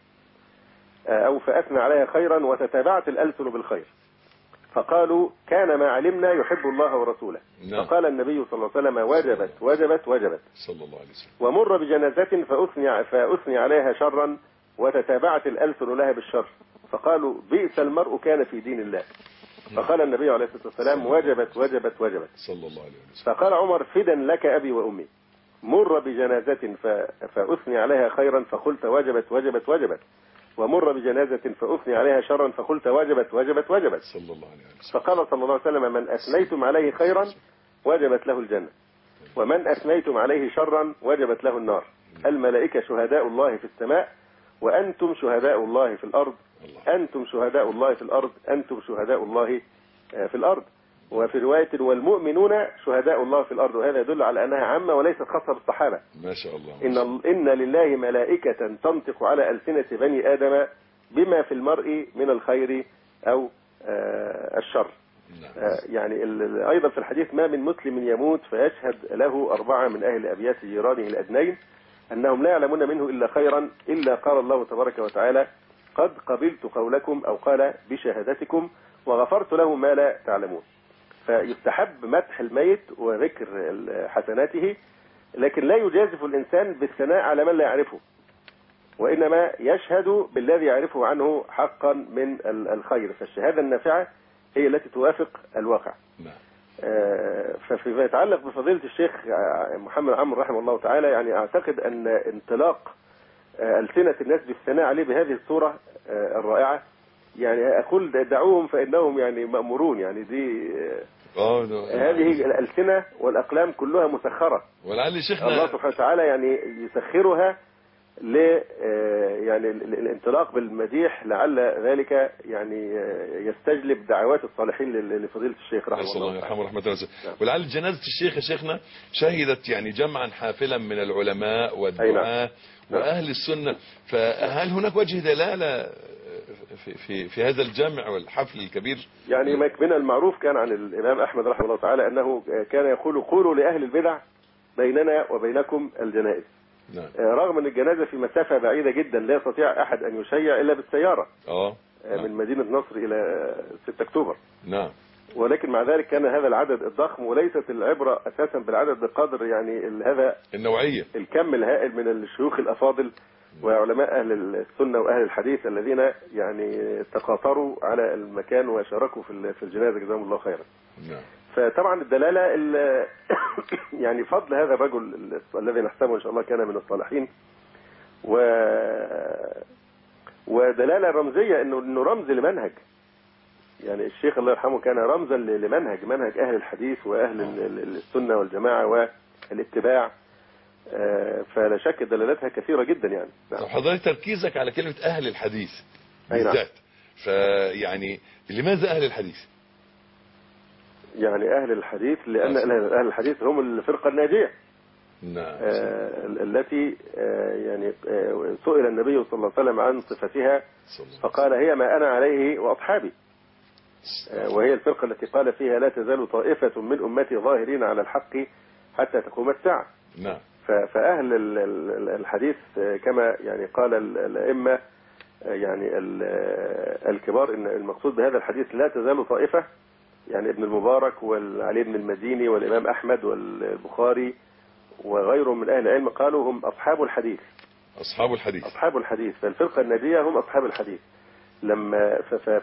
S4: أو فأثنى عليها خيرا وتتابعت الألسن بالخير، فقالوا: كان ما علمنا يحب الله ورسوله.
S2: نعم.
S4: فقال النبي صلى الله عليه وسلم: وجبت وجبت وجبت.
S2: صلى الله عليه وسلم.
S4: ومر بجنازة فأثني عليها شرا وتتابعت الألسن لها بالشر، فقالوا: بئس المرء كان في دين الله. فقال النبي عليه الصلاة والسلام: وجبت وجبت وجبت.
S2: صلى الله عليه وسلم.
S4: فقال عمر: فدا لك أبي وأمي. مر بجنازة فأثني عليها خيرا فقلت: وجبت وجبت وجبت. ومر بجنازة فأثني عليها شرا فقلت: وجبت وجبت وجبت.
S2: صلى الله عليه وسلم.
S4: فقال صلى الله عليه وسلم: من أثنيتم عليه خيرا وجبت له الجنة، ومن أثنيتم عليه شرا وجبت له النار. الملائكة شهداء الله في السماء، وأنتم شهداء الله في الأرض. أنتم شهداء الله في الأرض. أنتم شهداء الله في الأرض. وفي رواية: والمؤمنون شهداء الله في الأرض. وهذا يدل على أنها عامة وليست خاصة بالصحابة.
S2: ما شاء الله.
S4: إن لله ملائكة تنطق على ألسنة بني آدم بما في المرء من الخير أو الشر. يعني أيضا في الحديث: ما من مسلم يموت فيشهد له 4 من أهل أبيات جيرانه الأدنين أنهم لا يعلمون منه إلا خيرا، إلا قال الله تبارك وتعالى: قد قبلت قولكم، أو قال: بشهادتكم، وغفرت له ما لا تعلمون. فيستحب مدح الميت وذكر حسناته، لكن لا يجازف الإنسان بالثناء على من لا يعرفه، وإنما يشهد بالذي يعرفه عنه حقا من الخير. فالشهادة النافعة هي التي توافق الواقع. فيما يتعلق بفضيلة الشيخ محمد عمرو رحمه الله تعالى، يعني أعتقد أن انطلاق ألسنة الناس بالثناء عليه بهذه الصورة الرائعة، يعني أقول دعوهم فإنهم يعني مأمورون، يعني دي هذه الألسنة والأقلام كلها مسخرة،
S2: ولعل شيخنا
S4: الله سبحانه وتعالى يعني يسخرها يعني الانطلاق بالمديح، لعل ذلك يعني يستجلب دعوات الصالحين لفضيلة الشيخ رحمه الله
S2: يرحمه رحمة الله. ولعل جنازة الشيخ يا شيخنا شهدت يعني جمعا حافلا من العلماء والدعاة وأهل السنة، فهل هناك وجه دلالة في هذا الجمع والحفل الكبير؟
S4: يعني من المعروف كان عن الإمام أحمد رحمه الله تعالى أنه كان يقول: قولوا لأهل البدع بيننا وبينكم الجنائز.
S2: نعم.
S4: رغم أن الجنازة في مسافة بعيدة جدا لا يستطيع أحد أن يشيع إلا بالسيارة.
S2: نعم.
S4: من مدينة نصر إلى 6 أكتوبر.
S2: نعم.
S4: ولكن مع ذلك كان هذا العدد الضخم، وليست العبرة أساسا بالعدد بقدر يعني هذا
S2: النوعية،
S4: الكم الهائل من الشيوخ الأفاضل وعلماء أهل السنة وأهل الحديث الذين يعني تقاطروا على المكان وشاركوا في الجنازة، جزاهم الله خيرا.
S2: نعم.
S4: فطبعا الدلالة يعني فضل هذا الرجل الذي نحسبه إن شاء الله كان من الصالحين، ودلالة رمزية إنه رمز لمنهج، يعني الشيخ الله يرحمه كان رمزا منهج أهل الحديث وأهل السنة والجماعة والاتباع، فلا شك دلالتها كثيرة جدا يعني.
S2: حضرتك تركيزك على كلمة أهل الحديث
S4: بالذات،
S2: نعم. فيعني لماذا أهل الحديث؟ يعني
S4: أهل الحديث لأن أهل الحديث هم الفرقة الناجية.
S2: نعم.
S4: التي يعني سئل النبي صلى الله عليه وسلم عن صفتها فقال: هي ما أنا عليه وأصحابي. وهي الفرقة التي قال فيها لا تزال طائفة من أمتي ظاهرين على الحق حتى تقوم الساعة.
S2: نعم.
S4: فأهل الحديث كما يعني قال الأئمة يعني الكبار إن المقصود بهذا الحديث لا تزال طائفة، يعني ابن المبارك والعلي بن المديني والإمام أحمد والبخاري وغيرهم من أهل العلم قالوا هم أصحاب الحديث.
S2: أصحاب الحديث.
S4: أصحاب الحديث، فالفرقة الناجية هم أصحاب الحديث. لما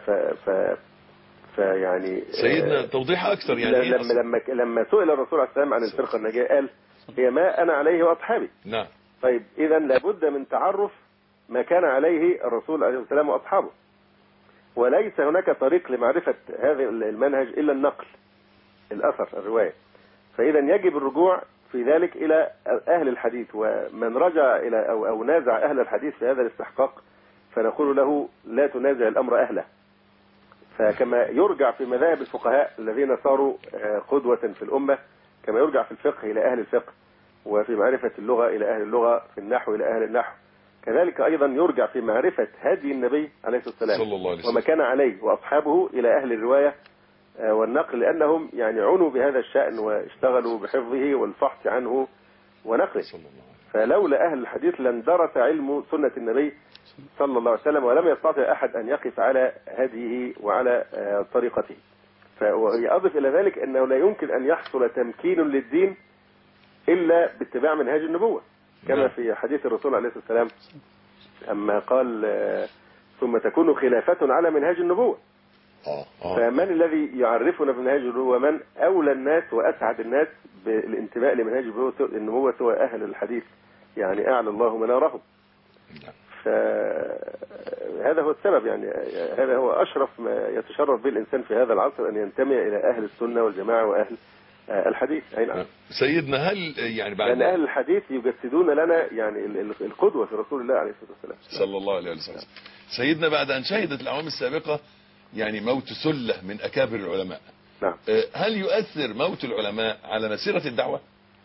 S4: يعني
S2: سيدنا توضيح أكثر يعني
S4: لما سئل الرسول عليه السلام عن الفرقة الناجية قال هي ما أنا عليه وأصحابي.
S2: نعم.
S4: طيب إذا لابد من تعرف ما كان عليه الرسول عليه السلام وأصحابه، وليس هناك طريق لمعرفة هذا المنهج إلا النقل، الأثر، الرواية. فإذا يجب الرجوع في ذلك إلى أهل الحديث، ومن رجع إلى أو نازع أهل الحديث في هذا الاستحقاق فنقول له لا تنازع الأمر أهله. فكما يرجع في مذاهب الفقهاء الذين صاروا قدوة في الأمة، كما يرجع في الفقه إلى أهل الفقه، وفي معرفة اللغة إلى أهل اللغة، في النحو إلى أهل النحو، كذلك أيضا يرجع في معرفة هدي النبي عليه الصلاة والسلام
S2: صلى الله عليه وسلم
S4: وما كان عليه وأصحابه إلى أهل الرواية والنقل، لأنهم يعني عنوا بهذا الشأن واشتغلوا بحفظه والفحص عنه ونقله. فلولا أهل الحديث لاندرس علم سنة النبي صلى الله عليه وسلم، ولم يستطع أحد أن يقف على هديه وعلى طريقته. فيضف إلى ذلك أنه لا يمكن أن يحصل تمكين للدين إلا باتباع منهاج النبوة، كما في حديث الرسول عليه الصلاة والسلام أما قال ثم تكون خلافة على منهاج النبوة. فمن الذي يعرفنا بمنهاج النبوة؟ من أولى الناس وأسعد الناس بالانتماء لمنهاج النبوة سوى أهل الحديث، يعني أعلى الله منارهم. فهذا هو السبب، يعني هذا هو أشرف ما يتشرف به الإنسان في هذا العصر، أن ينتمي إلى أهل السنة والجماعة وأهل الحديث. أي نعم.
S2: سيدنا هل يعني بعد
S4: لأن أهل الحديث يجسدون لنا يعني القدوة في رسول الله عليه الصلاة والسلام
S2: صلى الله عليه وسلم. سيدنا بعد أن شهدت الأعوام السابقة يعني موت سلة من أكابر العلماء،
S4: نعم،
S2: هل يؤثر موت العلماء على مسيرة الدعوة؟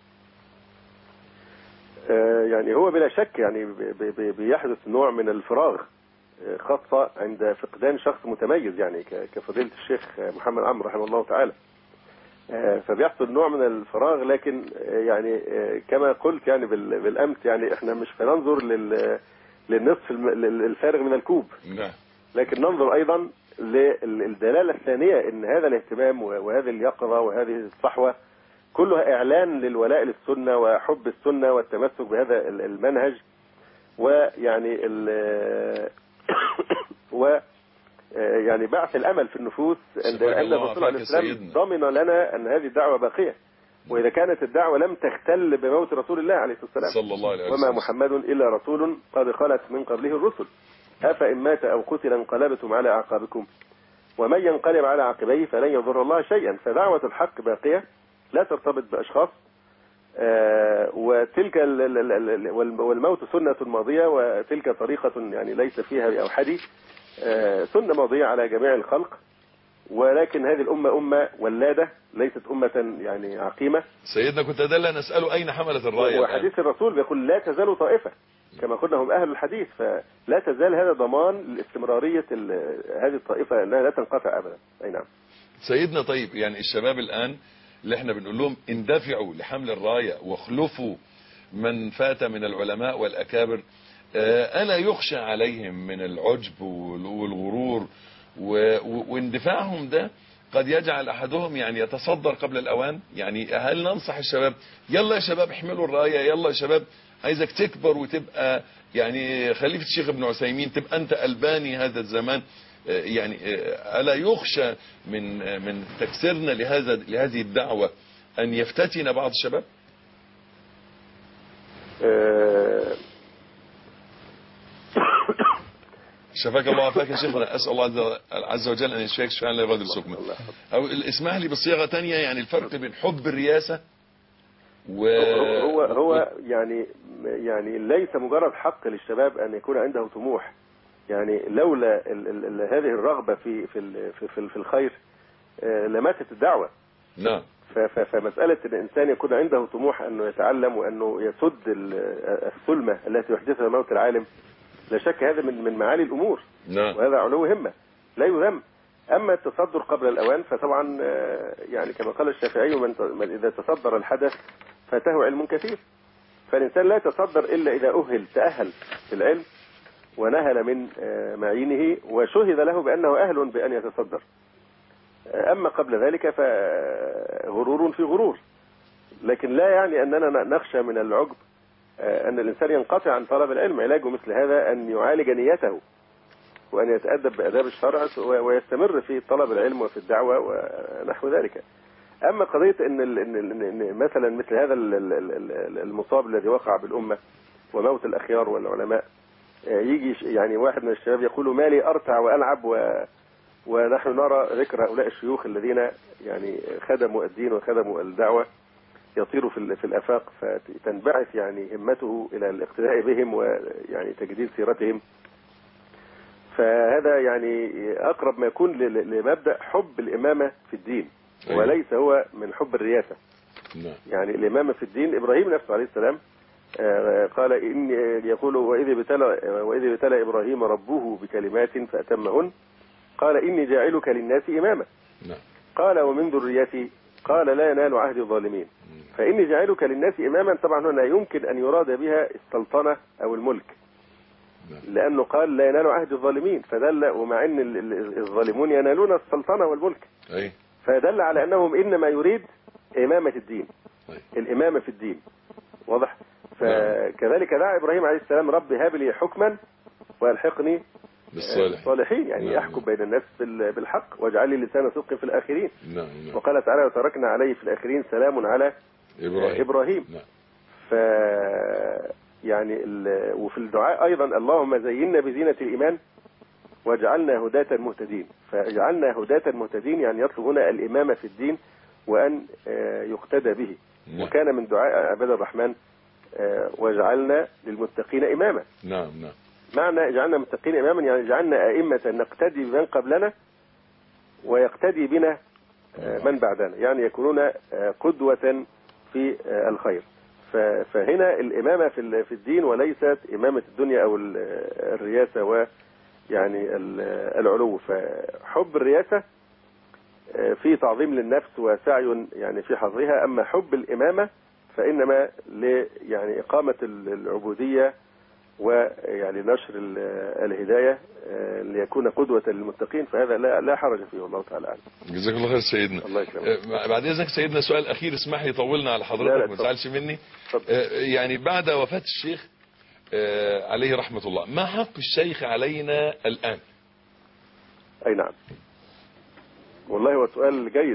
S4: يعني هو بلا شك يعني بيحدث نوع من الفراغ، خاصة عند فقدان شخص متميز يعني كفضيلة الشيخ محمد عمرو رحمه الله تعالى. فبيحصل نوع من الفراغ، لكن يعني كما قلت يعني بالأمس يعني احنا مش بننظر للنصف الفارغ من الكوب، لكن ننظر أيضا للدلالة الثانية ان هذا الاهتمام وهذه اليقظة وهذه الصحوة كلها إعلان للولاء للسنة وحب السنة والتمسك بهذا المنهج، ويعني يعني بعث الأمل في النفوس أن الرسول عليه السلام ضمن لنا أن هذه الدعوة باقية، وإذا كانت الدعوة لم تختل بموت رسول الله عليه الصلاة والسلام
S2: صلى الله عليه وسلم
S4: وما محمد إلا رسول قد خلت من قبله الرسل أفإن مات أو قتل انقلبتم على أعقابكم ومن ينقلب على عقبيه فلن يضر الله شيئا. فدعوة الحق باقية لا ترتبط بأشخاص، وتلك والموت سنة ماضية، وتلك طريقة يعني ليس فيها بأوحدي، سنة ماضية على جميع الخلق، ولكن هذه الأمة أمة ولادة ليست أمة يعني عقيمة.
S2: سيدنا كنت أدل نسأله أين حملت الراية،
S4: وحديث الرسول بيقول لا تزال طائفة كما قلنا هم أهل الحديث، فلا تزال هذا ضمان لاستمرارية هذه الطائفة أنها لا تنقطع أبدا. أي نعم.
S2: سيدنا طيب يعني الشباب الآن اللي احنا بنقول لهم اندفعوا لحمل الراية واخلفوا من فات من العلماء والأكابر، ألا يخشى عليهم من العجب والغرور واندفاعهم ده قد يجعل أحدهم يعني يتصدر قبل الأوان؟ يعني هل ننصح الشباب يلا يا شباب احملوا الراية، يلا يا شباب عايزك تكبر وتبقى يعني خليفة الشيخ ابن عثيمين، تبقى أنت ألباني هذا الزمان؟ يعني ألا يخشى من تكسيرنا لهذه الدعوة أن يفتتن بعض الشباب؟ شفاك الله وعافاك يا شيخنا. أسأل الله عز وجل أن يشفيك شفاء لا يغادر سقما. أو اسمح لي بصيغة تانية، يعني الفرق بين حب الرياسة
S4: هو يعني ليس مجرد حق للشباب أن يكون عنده طموح، يعني لولا هذه الرغبة في الخير لماتت الدعوة.
S2: نعم.
S4: فمسألة أن الإنسان يكون عنده طموح أنه يتعلم وأنه يسد السلمة التي يحدثها موت العالم، لا شك هذا من معالي الأمور.
S2: نعم.
S4: وهذا علو همة لا يذم، أما التصدر قبل الأوان فطبعا يعني كما قال الشافعي من إذا تصدر الحدث فاته علم كثير. فالإنسان لا يتصدر إلا إذا تأهل في العلم ونهل من معينه وشهد له بأنه أهل بأن يتصدر. أما قبل ذلك فغرور في غرور، لكن لا يعني أننا نخشى من العجب أن الإنسان ينقطع عن طلب العلم. علاجه مثل هذا أن يعالج نيته وأن يتأدب بآداب الشرع ويستمر في طلب العلم وفي الدعوة ونحو ذلك. أما قضية إن مثلا مثل هذا المصاب الذي وقع بالأمة وموت الأخيار والعلماء، يجي يعني واحد من الشباب يقول ما لي أرتع وألعب ونحن نرى ذكر هؤلاء الشيوخ الذين يعني خدموا الدين وخدموا الدعوة يطيروا في الآفاق، فتنبعث يعني همته إلى الاقتداء بهم ويعني تجديد سيرتهم. فهذا يعني أقرب ما يكون لمبدأ حب الإمامة في الدين وليس هو من حب الرياسة. يعني الإمامة في الدين إبراهيم نفسه عليه السلام قال إني يقول وإذ ابتلى إبراهيم ربه بكلمات فأتمهن قال إني جاعلك للناس إماما قال ومن ذريتي قال لا ينال عهد الظالمين. فإني جاعلك للناس إماما طبعا هنا يمكن أن يراد بها السلطنة أو الملك، لأنه قال لا ينال عهد الظالمين فدل، ومع أن الظالمون ينالون السلطنة والملك فدل على أنهم إنما يريد إمامة الدين، الإمامة في الدين. واضح؟ فكذلك دعا إبراهيم عليه السلام رب هب لي حكما وألحقني بالصالحين، يعني أحكم بين الناس بالحق واجعل لي لسان صدق في الآخرين. وقال تعالى وتركنا عليه في الآخرين سلام على إبراهيم. ف يعني وفي الدعاء أيضا اللهم زينا بزينة الإيمان واجعلنا هداة مهتدين. فاجعلنا هداة مهتدين يعني يطلب هنا الإمامة في الدين وأن يقتدى به. وكان من دعاء عباد الرحمن واجعلنا للمتقين إماما. معنى اجعلنا متقين إماما يعني اجعلنا أئمة نقتدي بمن قبلنا ويقتدي بنا من بعدنا، يعني يكونون قدوة في الخير. فهنا الإمامة في الدين وليست إمامة الدنيا أو الرياسة ويعني العلو. فحب الرياسة في تعظيم للنفس وسعي يعني في حظها، أما حب الإمامة فإنما يعني إقامة العبودية ويعني نشر الهداية ليكون قدوة للمتقين، فهذا لا حرج فيه والله تعالى أعلم.
S2: جزاك الله خير سيدنا.
S4: الله يكرمك.
S2: بعد إذنك سيدنا سؤال أخير، اسمح لي طولنا على حضرتك ما تزعلش مني. يعني بعد وفاة الشيخ عليه رحمة الله ما حق الشيخ علينا الآن؟
S4: أي نعم والله هو سؤال جيد.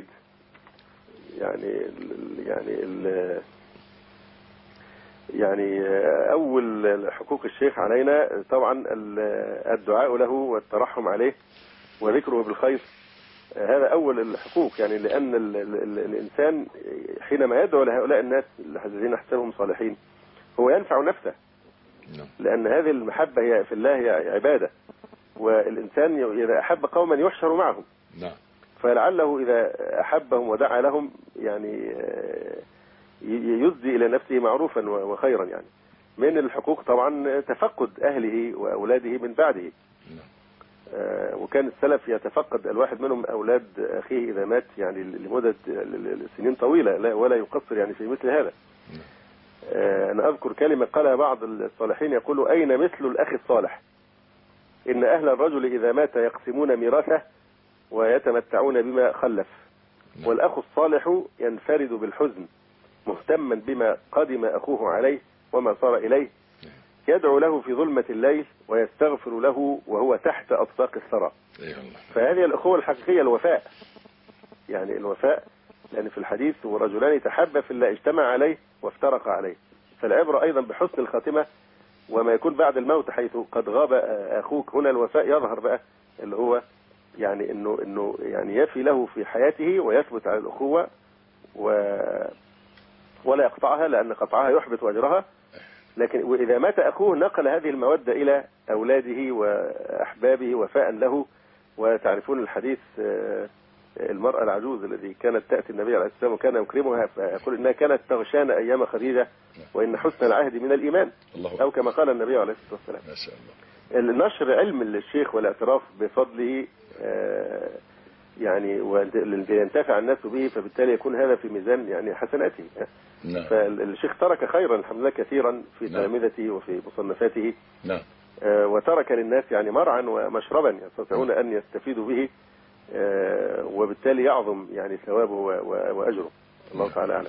S4: يعني أول حقوق الشيخ علينا طبعا الدعاء له والترحم عليه وذكره بالخير، هذا أول الحقوق. يعني لأن الإنسان حينما يدعو لهؤلاء الناس الذين نحسبهم صالحين هو ينفع نفسه، لأن هذه المحبة هي في الله هي عبادة، والإنسان إذا أحب قوما يحشر معهم، فلعله إذا أحبهم ودعا لهم يعني يسدي إلى نفسه معروفا وخيرا. يعني من الحقوق طبعا تفقد أهله وأولاده من بعده، وكان السلف يتفقد الواحد منهم أولاد أخيه إذا مات يعني لمدة سنين طويلة ولا يقصر يعني في مثل هذا. أنا أذكر كلمة قالها بعض الصالحين يقول أين مثل الأخ الصالح؟ إن أهل الرجل إذا مات يقسمون ميراثه ويتمتعون بما خلف، والأخ الصالح ينفرد بالحزن مهتما بما قدم أخوه عليه وما صار إليه، يدعو له في ظلمة الليل ويستغفر له وهو تحت أطباق الثرى. فهذه الأخوة الحقيقية الوفاء، يعني الوفاء، لأن في الحديث ورجلان تحبا في الله اجتمع عليه وافترق عليه. فالعبرة أيضا بحسن الخاتمة وما يكون بعد الموت حيث قد غاب أخوك. هنا الوفاء يظهر بقى اللي هو يعني إنه يعني يفي له في حياته ويثبت على الأخوة ولا يقطعها، لأن قطعها يحبط أجرها. لكن وإذا مات أخوه نقل هذه المودة إلى أولاده وأحبابه وفاء له. وتعرفون الحديث المرأة العجوز الذي كانت تأتي النبي عليه السلام وكان يكرمها، فيقول إنها كانت تغشان أيام خديجة وإن حسن العهد من الإيمان، أو كما قال النبي عليه الصلاة والسلام. ما شاء الله. النشر علم الشيخ والاعتراف بفضله يعني وينتفع الناس به، فبالتالي يكون هذا في ميزان يعني حسناته.
S2: نعم.
S4: فالشيخ ترك خيرا الحمد لله كثيرا في تلامذته وفي مصنفاته.
S2: نعم.
S4: وترك للناس يعني مرعا ومشربا يستطيعون أن يستفيدوا به، وبالتالي يعظم يعني ثوابه وأجره. الله تعالى أعلم.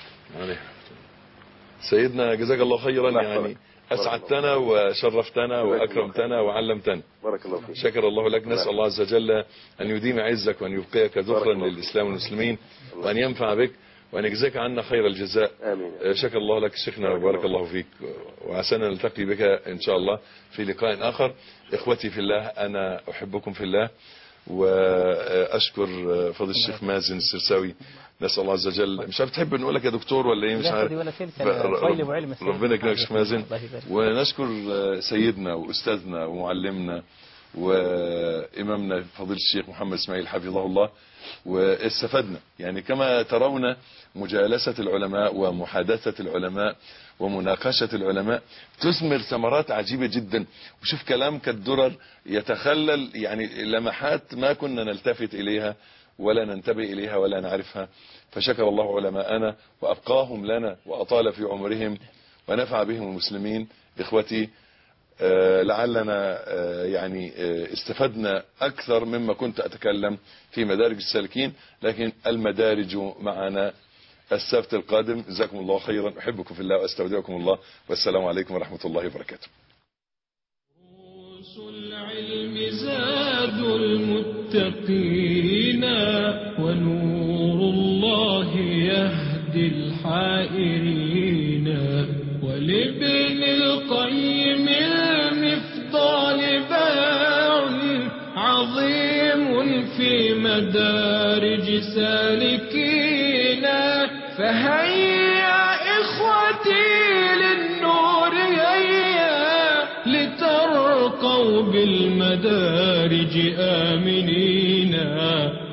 S2: سيدنا جزاك الله خيرا، يعني أسعدتنا وشرفتنا وأكرمتنا وعلمتنا.
S4: بارك الله فيك.
S2: شكر الله لك. نسأل الله عز وجل أن يديم عزك وأن يبقيك ذخرا للإسلام والمسلمين، وأن ينفع بك وأن يجزاك عنا خير الجزاء.
S4: آمين.
S2: شكر الله لك شيخنا وبارك الله فيك، وعسانا نلتقي بك إن شاء الله في لقاء آخر. إخوتي في الله، أنا أحبكم في الله، وأشكر فضل الشيخ مازن السرساوي. نسأل الله عز وجل، مش عارف تحب نقول لك يا دكتور ولا ايه؟ مش عارف. ربنا يكرمك يا شيخ مازن. ونشكر سيدنا وأستاذنا ومعلمنا وإمامنا فضيلة الشيخ محمد إسماعيل حفظه الله. واستفدنا يعني كما ترون مجالسة العلماء ومحادثة العلماء ومناقشة العلماء تثمر ثمرات عجيبة جدا. وشوف كلام كالدرر يتخلل يعني لمحات ما كنا نلتفت إليها ولا ننتبه إليها ولا نعرفها. فشكر الله علماءنا وأبقاهم لنا وأطال في عمرهم ونفع بهم المسلمين. إخوتي، لعلنا يعني استفدنا أكثر مما كنت أتكلم في مدارج السالكين، لكن المدارج معنا السبت القادم. جزاكم الله خيرا، أحبكم في الله وأستودعكم الله، والسلام عليكم ورحمة الله وبركاته.
S1: العلم زاد المتقين، ونور الله يهدي الحائرين، ولابن القيم المفضال باع عظيم في مدارج سالكين. فهيا إخوتي للنور هيا، لترقوا بالمدارج آمنين.